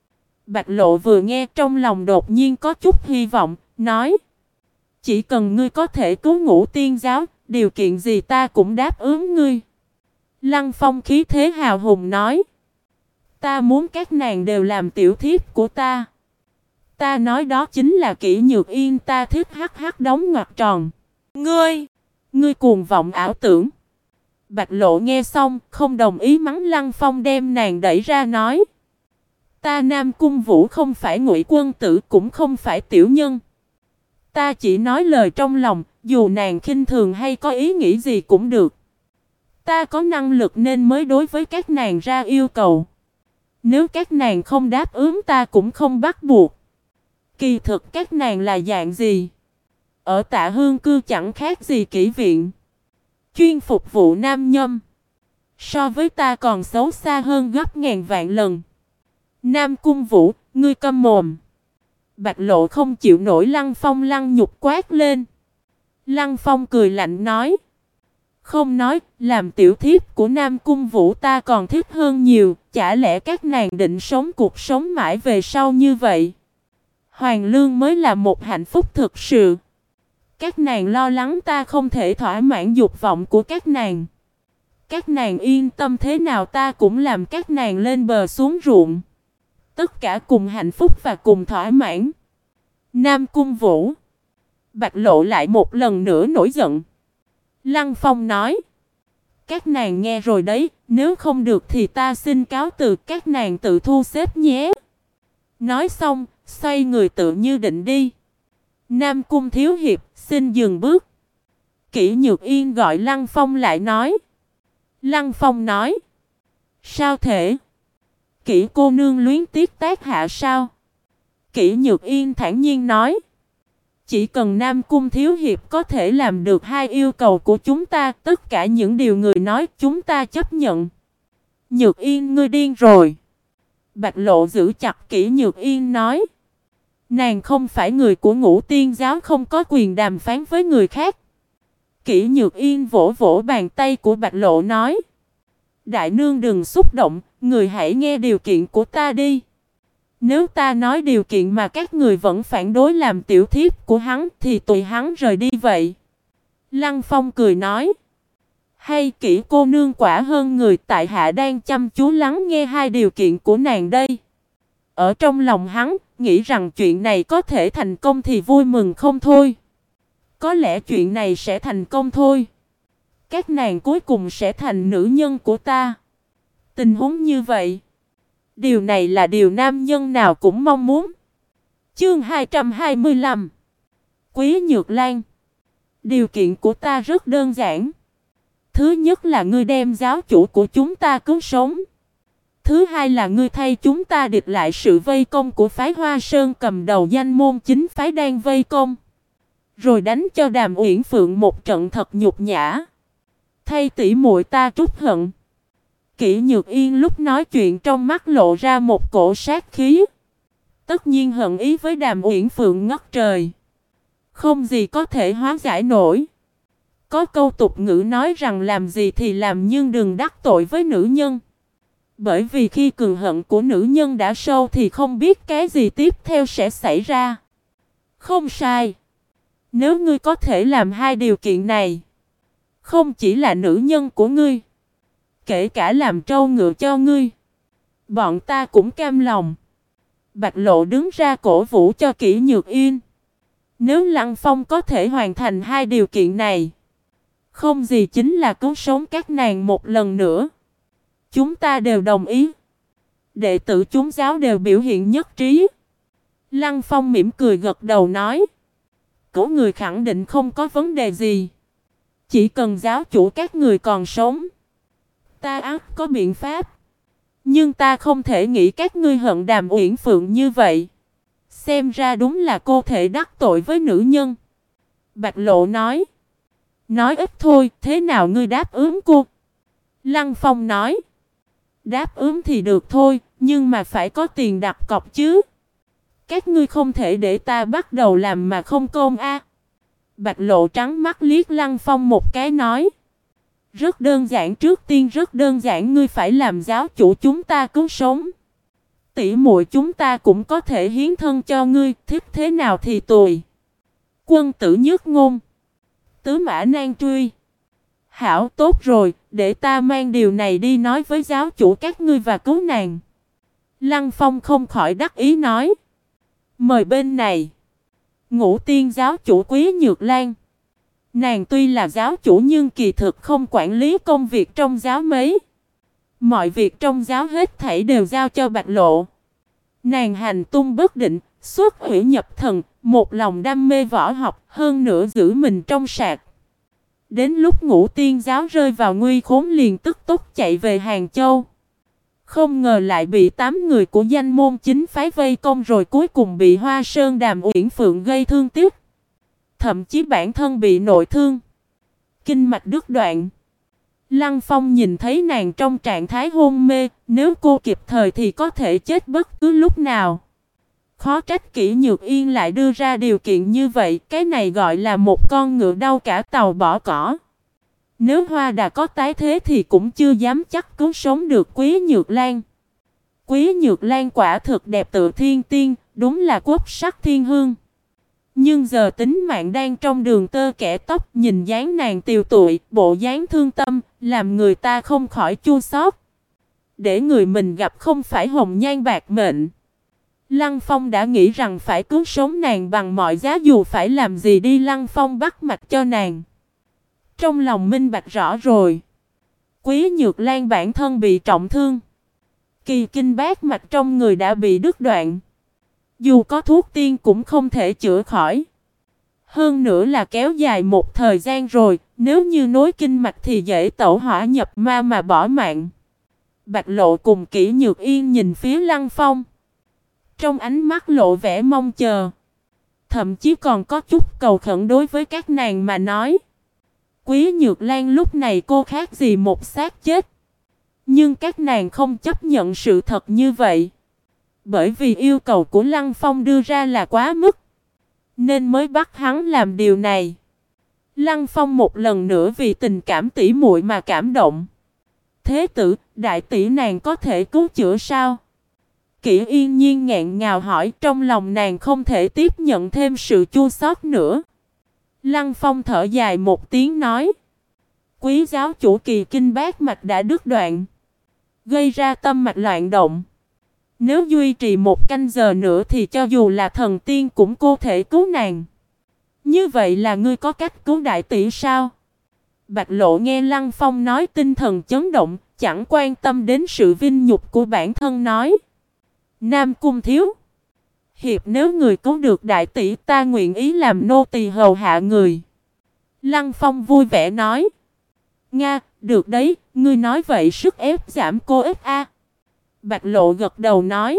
Bạch Lộ vừa nghe trong lòng đột nhiên có chút hy vọng, nói: chỉ cần ngươi có thể cứu Ngũ Tiên giáo, điều kiện gì ta cũng đáp ứng ngươi. Lăng Phong khí thế hào hùng nói: ta muốn các nàng đều làm tiểu thiếp của ta. Ta nói đó chính là Kỷ Nhược Yên, ta thích hắc hắc đóng ngoặc tròn. Ngươi cuồng vọng ảo tưởng. Bạch Lộ nghe xong, không đồng ý, mắng Lăng Phong, đem nàng đẩy ra nói: ta Nam Cung Vũ không phải Ngụy Quân tử, cũng không phải tiểu nhân. Ta chỉ nói lời trong lòng, dù nàng khinh thường hay có ý nghĩ gì cũng được. Ta có năng lực nên mới đối với các nàng ra yêu cầu. Nếu các nàng không đáp ứng ta cũng không bắt buộc. Kỳ thực các nàng là dạng gì? Ở Tạ Hương cư chẳng khác gì kỹ viện, chuyên phục vụ nam nhân. So với ta còn xấu xa hơn gấp ngàn vạn lần. Nam Cung Vũ, ngươi câm mồm. Bạch Lộ không chịu nổi Lăng Phong lăng nhục quát lên. Lăng Phong cười lạnh nói: không nói, làm tiểu thiếp của Nam Cung Vũ ta còn thích hơn nhiều. Chả lẽ các nàng định sống cuộc sống mãi về sau như vậy? Hoàng lương mới là một hạnh phúc thực sự. Các nàng lo lắng ta không thể thỏa mãn dục vọng của các nàng. Các nàng yên tâm, thế nào ta cũng làm các nàng lên bờ xuống ruộng. Tất cả cùng hạnh phúc và cùng thỏa mãn. Nam Cung Vũ. Bạch Lộ lại một lần nữa nổi giận. Lăng Phong nói: các nàng nghe rồi đấy, nếu không được thì ta xin cáo từ, các nàng tự thu xếp nhé. Nói xong, xoay người tự như định đi. Nam Cung thiếu hiệp, xin dừng bước. Kỷ Nhược Yên gọi Lăng Phong lại nói. Lăng Phong nói: sao thể? Kỷ cô nương luyến tiếc tác hạ sao? Kỷ Nhược Yên thản nhiên nói: chỉ cần Nam Cung thiếu hiệp có thể làm được hai yêu cầu của chúng ta, tất cả những điều người nói chúng ta chấp nhận. Nhược Yên, ngươi điên rồi. Bạch Lộ giữ chặt Kỷ Nhược Yên nói: nàng không phải người của Ngũ Tiên giáo, không có quyền đàm phán với người khác. Kỷ Nhược Yên vỗ vỗ bàn tay của Bạch Lộ nói: đại nương đừng xúc động, người hãy nghe điều kiện của ta đi. Nếu ta nói điều kiện mà các người vẫn phản đối làm tiểu thiếp của hắn thì tùy hắn rời đi vậy. Lăng Phong cười nói: hay, Kỷ cô nương quả hơn người, tại hạ đang chăm chú lắng nghe hai điều kiện của nàng đây. Ở trong lòng hắn, nghĩ rằng chuyện này có thể thành công thì vui mừng không thôi. Có lẽ chuyện này sẽ thành công thôi. Các nàng cuối cùng sẽ thành nữ nhân của ta. Tình huống như vậy, điều này là điều nam nhân nào cũng mong muốn. Chương 225. Quý Nhược Lan. Điều kiện của ta rất đơn giản. Thứ nhất là ngươi đem giáo chủ của chúng ta cứu sống. Thứ hai là ngươi thay chúng ta địch lại sự vây công của phái Hoa Sơn cầm đầu danh môn chính phái đang vây công. Rồi đánh cho Đàm Uyển Phượng một trận thật nhục nhã. Thay tỷ muội ta trút hận. Kỷ Nhược Yên lúc nói chuyện trong mắt lộ ra một cổ sát khí. Tất nhiên hận ý với Đàm Uyển Phượng ngất trời. Không gì có thể hóa giải nổi. Có câu tục ngữ nói rằng làm gì thì làm nhưng đừng đắc tội với nữ nhân. Bởi vì khi cường hận của nữ nhân đã sâu thì không biết cái gì tiếp theo sẽ xảy ra. Không sai. Nếu ngươi có thể làm hai điều kiện này, không chỉ là nữ nhân của ngươi, kể cả làm trâu ngựa cho ngươi, bọn ta cũng cam lòng. Bạch Lộ đứng ra cổ vũ cho Kỷ Nhược Yên. Nếu Lăng Phong có thể hoàn thành hai điều kiện này, không gì chính là cứu sống các nàng một lần nữa. Chúng ta đều đồng ý. Đệ tử chúng giáo đều biểu hiện nhất trí. Lăng Phong mỉm cười gật đầu nói: cứu người khẳng định không có vấn đề gì. Chỉ cần giáo chủ các người còn sống, ta ắt có biện pháp. Nhưng ta không thể nghĩ các ngươi hận Đàm Uyển Phượng như vậy. Xem ra đúng là cô thể đắc tội với nữ nhân. Bạch Lộ nói: nói ít thôi, thế nào ngươi đáp ứng cô? Lăng Phong nói: đáp ứng thì được thôi, nhưng mà phải có tiền đặt cọc chứ. Các ngươi không thể để ta bắt đầu làm mà không công a. Bạch Lộ trắng mắt liếc Lăng Phong một cái nói: rất đơn giản, trước tiên rất đơn giản, ngươi phải làm giáo chủ chúng ta cứu sống. Tỷ muội chúng ta cũng có thể hiến thân cho ngươi, thích thế nào thì tùy. Quân tử nhất ngôn. Tứ mã nan truy. Hảo, tốt rồi, để ta mang điều này đi nói với giáo chủ các ngươi và cứu nàng. Lăng Phong không khỏi đắc ý nói. Mời bên này. Ngũ Tiên giáo chủ Quý Nhược Lan. Nàng tuy là giáo chủ nhưng kỳ thực không quản lý công việc trong giáo mấy. Mọi việc trong giáo hết thảy đều giao cho Bạch Lộ. Nàng hành tung bất định, xuất hủy nhập thần, một lòng đam mê võ học, hơn nữa giữ mình trong sạch. Đến lúc Ngũ Tiên giáo rơi vào nguy khốn liền tức tốc chạy về Hàng Châu. Không ngờ lại bị 8 người của danh môn chính phái vây công rồi cuối cùng bị Hoa Sơn Đàm Uyển Phượng gây thương tiếc. Thậm chí bản thân bị nội thương. Kinh mạch đứt đoạn. Lăng Phong nhìn thấy nàng trong trạng thái hôn mê, nếu cô kịp thời thì có thể chết bất cứ lúc nào. Khó trách Kỷ Nhược Yên lại đưa ra điều kiện như vậy, cái này gọi là một con ngựa đau cả tàu bỏ cỏ. Nếu Hoa Đà có tái thế thì cũng chưa dám chắc cứu sống được Quý Nhược Lan. Quý Nhược Lan quả thực đẹp tự thiên tiên, đúng là quốc sắc thiên hương. Nhưng giờ tính mạng đang trong đường tơ kẻ tóc, nhìn dáng nàng tiều tụy, bộ dáng thương tâm, làm người ta không khỏi chua xót. Để người mình gặp không phải hồng nhan bạc mệnh. Lăng Phong đã nghĩ rằng phải cứu sống nàng bằng mọi giá dù phải làm gì đi. Lăng Phong bắt mạch cho nàng. Trong lòng minh bạch rõ rồi. Quý Nhược Lan bản thân bị trọng thương. Kỳ kinh bát mạch trong người đã bị đứt đoạn. Dù có thuốc tiên cũng không thể chữa khỏi. Hơn nữa là kéo dài một thời gian rồi. Nếu như nối kinh mạch thì dễ tẩu hỏa nhập ma mà bỏ mạng. Bạch Lộ cùng Kỷ Nhược Yên nhìn phía Lăng Phong. Trong ánh mắt lộ vẻ mong chờ. Thậm chí còn có chút cầu khẩn đối với các nàng mà nói. Quý Nhược Lan lúc này cô khác gì một xác chết. Nhưng các nàng không chấp nhận sự thật như vậy. Bởi vì yêu cầu của Lăng Phong đưa ra là quá mức. Nên mới bắt hắn làm điều này. Lăng Phong một lần nữa vì tình cảm tỷ muội mà cảm động. Thế tử, đại tỷ nàng có thể cứu chữa sao? Kỷ Yên Nhiên nghẹn ngào hỏi, trong lòng nàng không thể tiếp nhận thêm sự chua xót nữa. Lăng Phong thở dài một tiếng nói. Quý giáo chủ kỳ kinh bát mạch đã đứt đoạn. Gây ra tâm mạch loạn động. Nếu duy trì một canh giờ nữa thì cho dù là thần tiên cũng có thể cứu nàng. Như vậy là ngươi có cách cứu đại tỷ sao? Bạch Lộ nghe Lăng Phong nói tinh thần chấn động, chẳng quan tâm đến sự vinh nhục của bản thân nói. Nam Cung thiếu. Hiệp nếu người cứu được đại tỷ ta nguyện ý làm nô tỳ hầu hạ người. Lăng Phong vui vẻ nói. Nga, được đấy, ngươi nói vậy sức ép giảm cô ít a. Bạch Lộ gật đầu nói.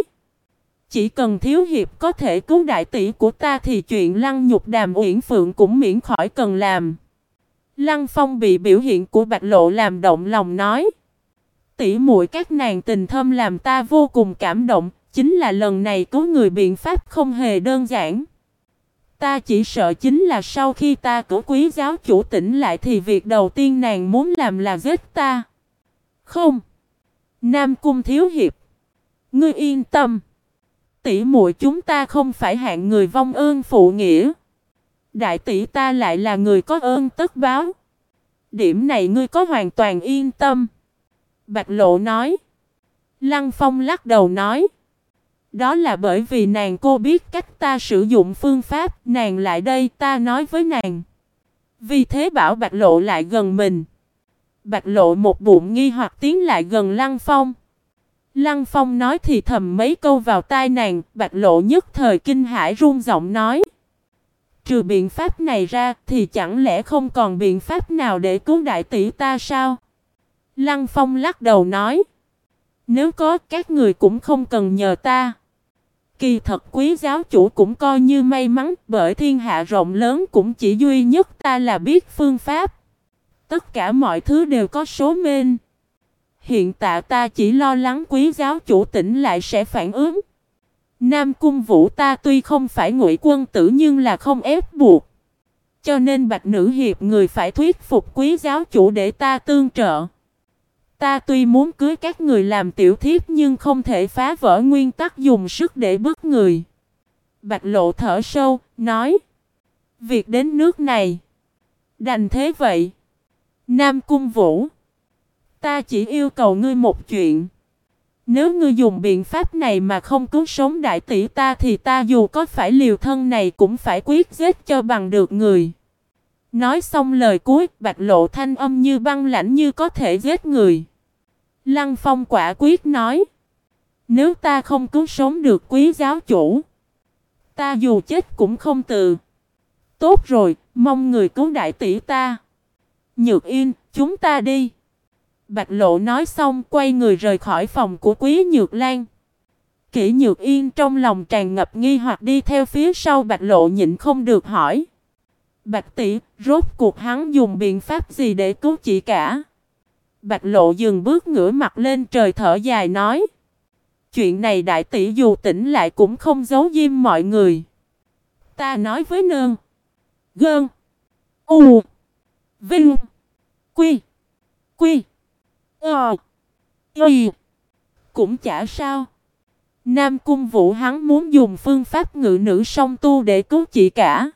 Chỉ cần thiếu hiệp có thể cứu đại tỷ của ta thì chuyện Lăng Nhục Đàm Uyển Phượng cũng miễn khỏi cần làm. Lăng Phong bị biểu hiện của Bạch Lộ làm động lòng nói. Tỷ muội các nàng tình thâm làm ta vô cùng cảm động, chính là lần này cứu người biện pháp không hề đơn giản. Ta chỉ sợ chính là sau khi ta cứu quý giáo chủ tỉnh lại thì việc đầu tiên nàng muốn làm là giết ta. Không. Nam Cung thiếu hiệp. Ngươi yên tâm. Tỷ muội chúng ta không phải hạng người vong ơn phụ nghĩa. Đại tỷ ta lại là người có ơn tất báo. Điểm này ngươi có hoàn toàn yên tâm. Bạch Lộ nói. Lăng Phong lắc đầu nói. Đó là bởi vì nàng cô biết cách ta sử dụng phương pháp, nàng lại đây ta nói với nàng. Vì thế bảo Bạch Lộ lại gần mình. Bạch Lộ một bụng nghi hoặc tiến lại gần Lăng Phong. Lăng Phong nói thì thầm mấy câu vào tai nàng, Bạch Lộ nhất thời kinh hãi run giọng nói. Trừ biện pháp này ra thì chẳng lẽ không còn biện pháp nào để cứu đại tỷ ta sao? Lăng Phong lắc đầu nói. Nếu có các người cũng không cần nhờ ta. Kỳ thật quý giáo chủ cũng coi như may mắn bởi thiên hạ rộng lớn cũng chỉ duy nhất ta là biết phương pháp. Tất cả mọi thứ đều có số mệnh. Hiện tại ta chỉ lo lắng quý giáo chủ tỉnh lại sẽ phản ứng. Nam Cung Vũ ta tuy không phải ngụy quân tử nhưng là không ép buộc. Cho nên Bạch Nữ Hiệp người phải thuyết phục quý giáo chủ để ta tương trợ. Ta tuy muốn cưới các người làm tiểu thiếp nhưng không thể phá vỡ nguyên tắc dùng sức để bức người. Bạch Lộ thở sâu, nói. Việc đến nước này. Đành thế vậy. Nam Cung Vũ. Ta chỉ yêu cầu ngươi một chuyện. Nếu ngươi dùng biện pháp này mà không cứu sống đại tỷ ta thì ta dù có phải liều thân này cũng phải quyết giết cho bằng được người. Nói xong lời cuối, Bạch Lộ thanh âm như băng lãnh như có thể giết người. Lăng Phong quả quyết nói. Nếu ta không cứu sống được quý giáo chủ, ta dù chết cũng không từ. Tốt rồi, mong người cứu đại tỷ ta. Nhược Yên, chúng ta đi. Bạch Lộ nói xong quay người rời khỏi phòng của Quý Nhược Lan. Kỷ Nhược Yên trong lòng tràn ngập nghi hoặc đi theo phía sau Bạch Lộ nhịn không được hỏi. Bạch tỷ, rốt cuộc hắn dùng biện pháp gì để cứu chị cả? Bạch Lộ dừng bước ngửa mặt lên trời thở dài nói. Chuyện này đại tỷ dù tỉnh lại cũng không giấu diêm mọi người. Ta nói với nương. Gơn. U. Vinh. Quy. Quy. Y. Cũng chả sao. Nam Cung Vũ hắn muốn dùng phương pháp ngự nữ song tu để cứu chị cả.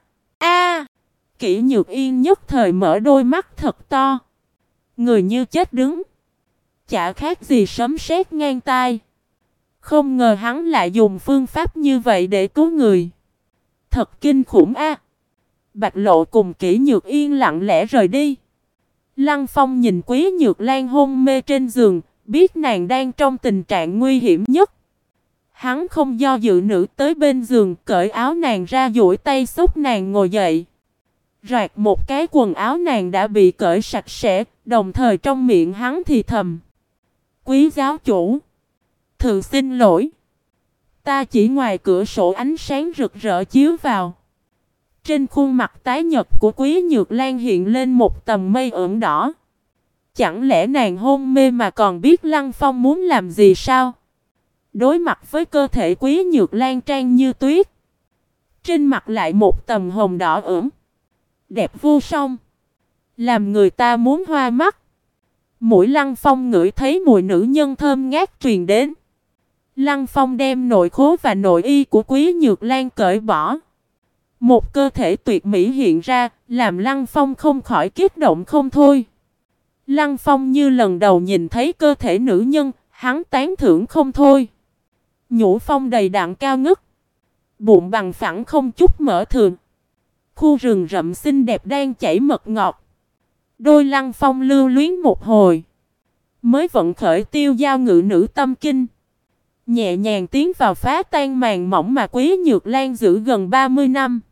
Kỷ Nhược Yên nhất thời mở đôi mắt thật to. Người như chết đứng. Chả khác gì sấm sét ngang tai. Không ngờ hắn lại dùng phương pháp như vậy để cứu người. Thật kinh khủng a. Bạch Lộ cùng Kỷ Nhược Yên lặng lẽ rời đi. Lăng Phong nhìn Quý Nhược Lan hôn mê trên giường, biết nàng đang trong tình trạng nguy hiểm nhất. Hắn không do dự nữa tới bên giường, cởi áo nàng ra duỗi tay xúc nàng ngồi dậy. Rạc một cái quần áo nàng đã bị cởi sạch sẽ, đồng thời trong miệng hắn thì thầm. Quý giáo chủ, thực xin lỗi. Ta chỉ ngoài cửa sổ ánh sáng rực rỡ chiếu vào. Trên khuôn mặt tái nhợt của Quý Nhược Lan hiện lên một tầng mây ửng đỏ. Chẳng lẽ nàng hôn mê mà còn biết Lăng Phong muốn làm gì sao? Đối mặt với cơ thể Quý Nhược Lan trang như tuyết. Trên mặt lại một tầng hồng đỏ ửng. Đẹp vô song. Làm người ta muốn hoa mắt. Mũi Lăng Phong ngửi thấy mùi nữ nhân thơm ngát truyền đến. Lăng Phong đem nội khố và nội y của Quý Nhược Lan cởi bỏ. Một cơ thể tuyệt mỹ hiện ra, làm Lăng Phong không khỏi kích động không thôi. Lăng Phong như lần đầu nhìn thấy cơ thể nữ nhân, hắn tán thưởng không thôi. Nhũ phong đầy đặn cao ngất. Bụng bằng phẳng không chút mỡ thường. Khu rừng rậm xinh đẹp đang chảy mật ngọt. Đôi Lăng Phong lưu luyến một hồi. Mới vận khởi tiêu giao ngự nữ tâm kinh. Nhẹ nhàng tiến vào phá tan màn mỏng mà Quý Nhược Lan giữ gần 30 năm.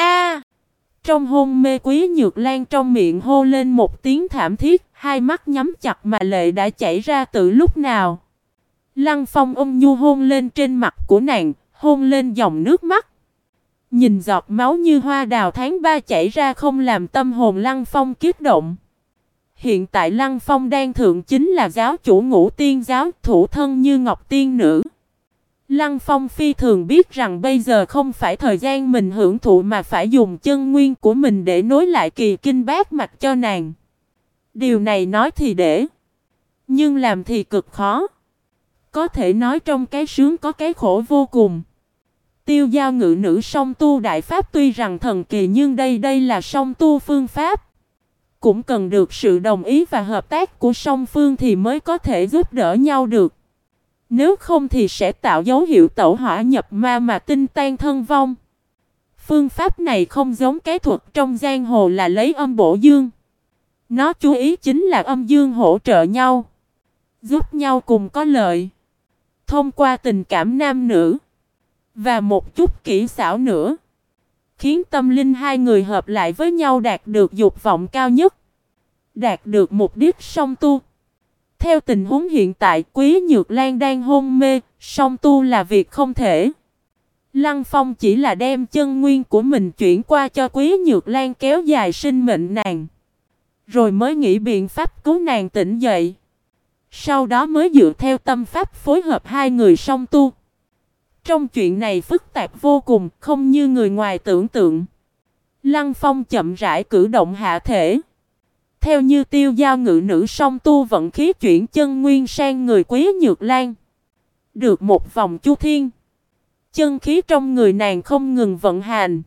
Trong hôn mê Quý Nhược Lan trong miệng hô lên một tiếng thảm thiết, hai mắt nhắm chặt mà lệ đã chảy ra từ lúc nào. Lăng Phong ôm nhu hôn lên trên mặt của nàng, hôn lên dòng nước mắt. Nhìn giọt máu như hoa đào tháng 3 chảy ra không làm tâm hồn Lăng Phong kích động. Hiện tại Lăng Phong đang thượng chính là giáo chủ Ngũ Tiên giáo, thủ thân như ngọc tiên nữ. Lăng Phong phi thường biết rằng bây giờ không phải thời gian mình hưởng thụ mà phải dùng chân nguyên của mình để nối lại kỳ kinh bát mạch cho nàng. Điều này nói thì dễ, nhưng làm thì cực khó. Có thể nói trong cái sướng có cái khổ vô cùng. Tiêu giao ngự nữ song tu đại pháp tuy rằng thần kỳ nhưng đây là song tu phương pháp. Cũng cần được sự đồng ý và hợp tác của song phương thì mới có thể giúp đỡ nhau được. Nếu không thì sẽ tạo dấu hiệu tẩu hỏa nhập ma mà tinh tan thân vong. Phương pháp này không giống cái thuật trong giang hồ là lấy âm bổ dương. Nó chú ý chính là âm dương hỗ trợ nhau, giúp nhau cùng có lợi. Thông qua tình cảm nam nữ và một chút kỹ xảo nữa, khiến tâm linh hai người hợp lại với nhau đạt được dục vọng cao nhất, đạt được mục đích song tu. Theo tình huống hiện tại, Quý Nhược Lan đang hôn mê, song tu là việc không thể. Lăng Phong chỉ là đem chân nguyên của mình chuyển qua cho Quý Nhược Lan kéo dài sinh mệnh nàng, rồi mới nghĩ biện pháp cứu nàng tỉnh dậy. Sau đó mới dựa theo tâm pháp phối hợp hai người song tu. Trong chuyện này phức tạp vô cùng, không như người ngoài tưởng tượng. Lăng Phong chậm rãi cử động hạ thể. Theo như tiêu giao ngự nữ song tu vận khí chuyển chân nguyên sang người Quý Nhược Lan. Được một vòng chu thiên. Chân khí trong người nàng không ngừng vận hành.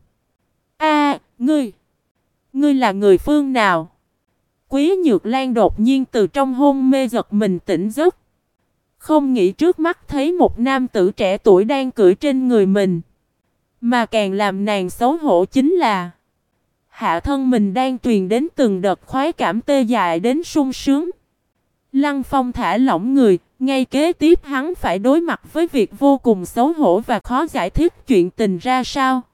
Ngươi là người phương nào? Quý Nhược Lan đột nhiên từ trong hôn mê giật mình tỉnh giấc. Không nghĩ trước mắt thấy một nam tử trẻ tuổi đang cưỡi trên người mình. Mà càng làm nàng xấu hổ chính là hạ thân mình đang truyền đến từng đợt khoái cảm tê dại đến sung sướng. Lăng Phong thả lỏng người, ngay kế tiếp hắn phải đối mặt với việc vô cùng xấu hổ và khó giải thích chuyện tình ra sao.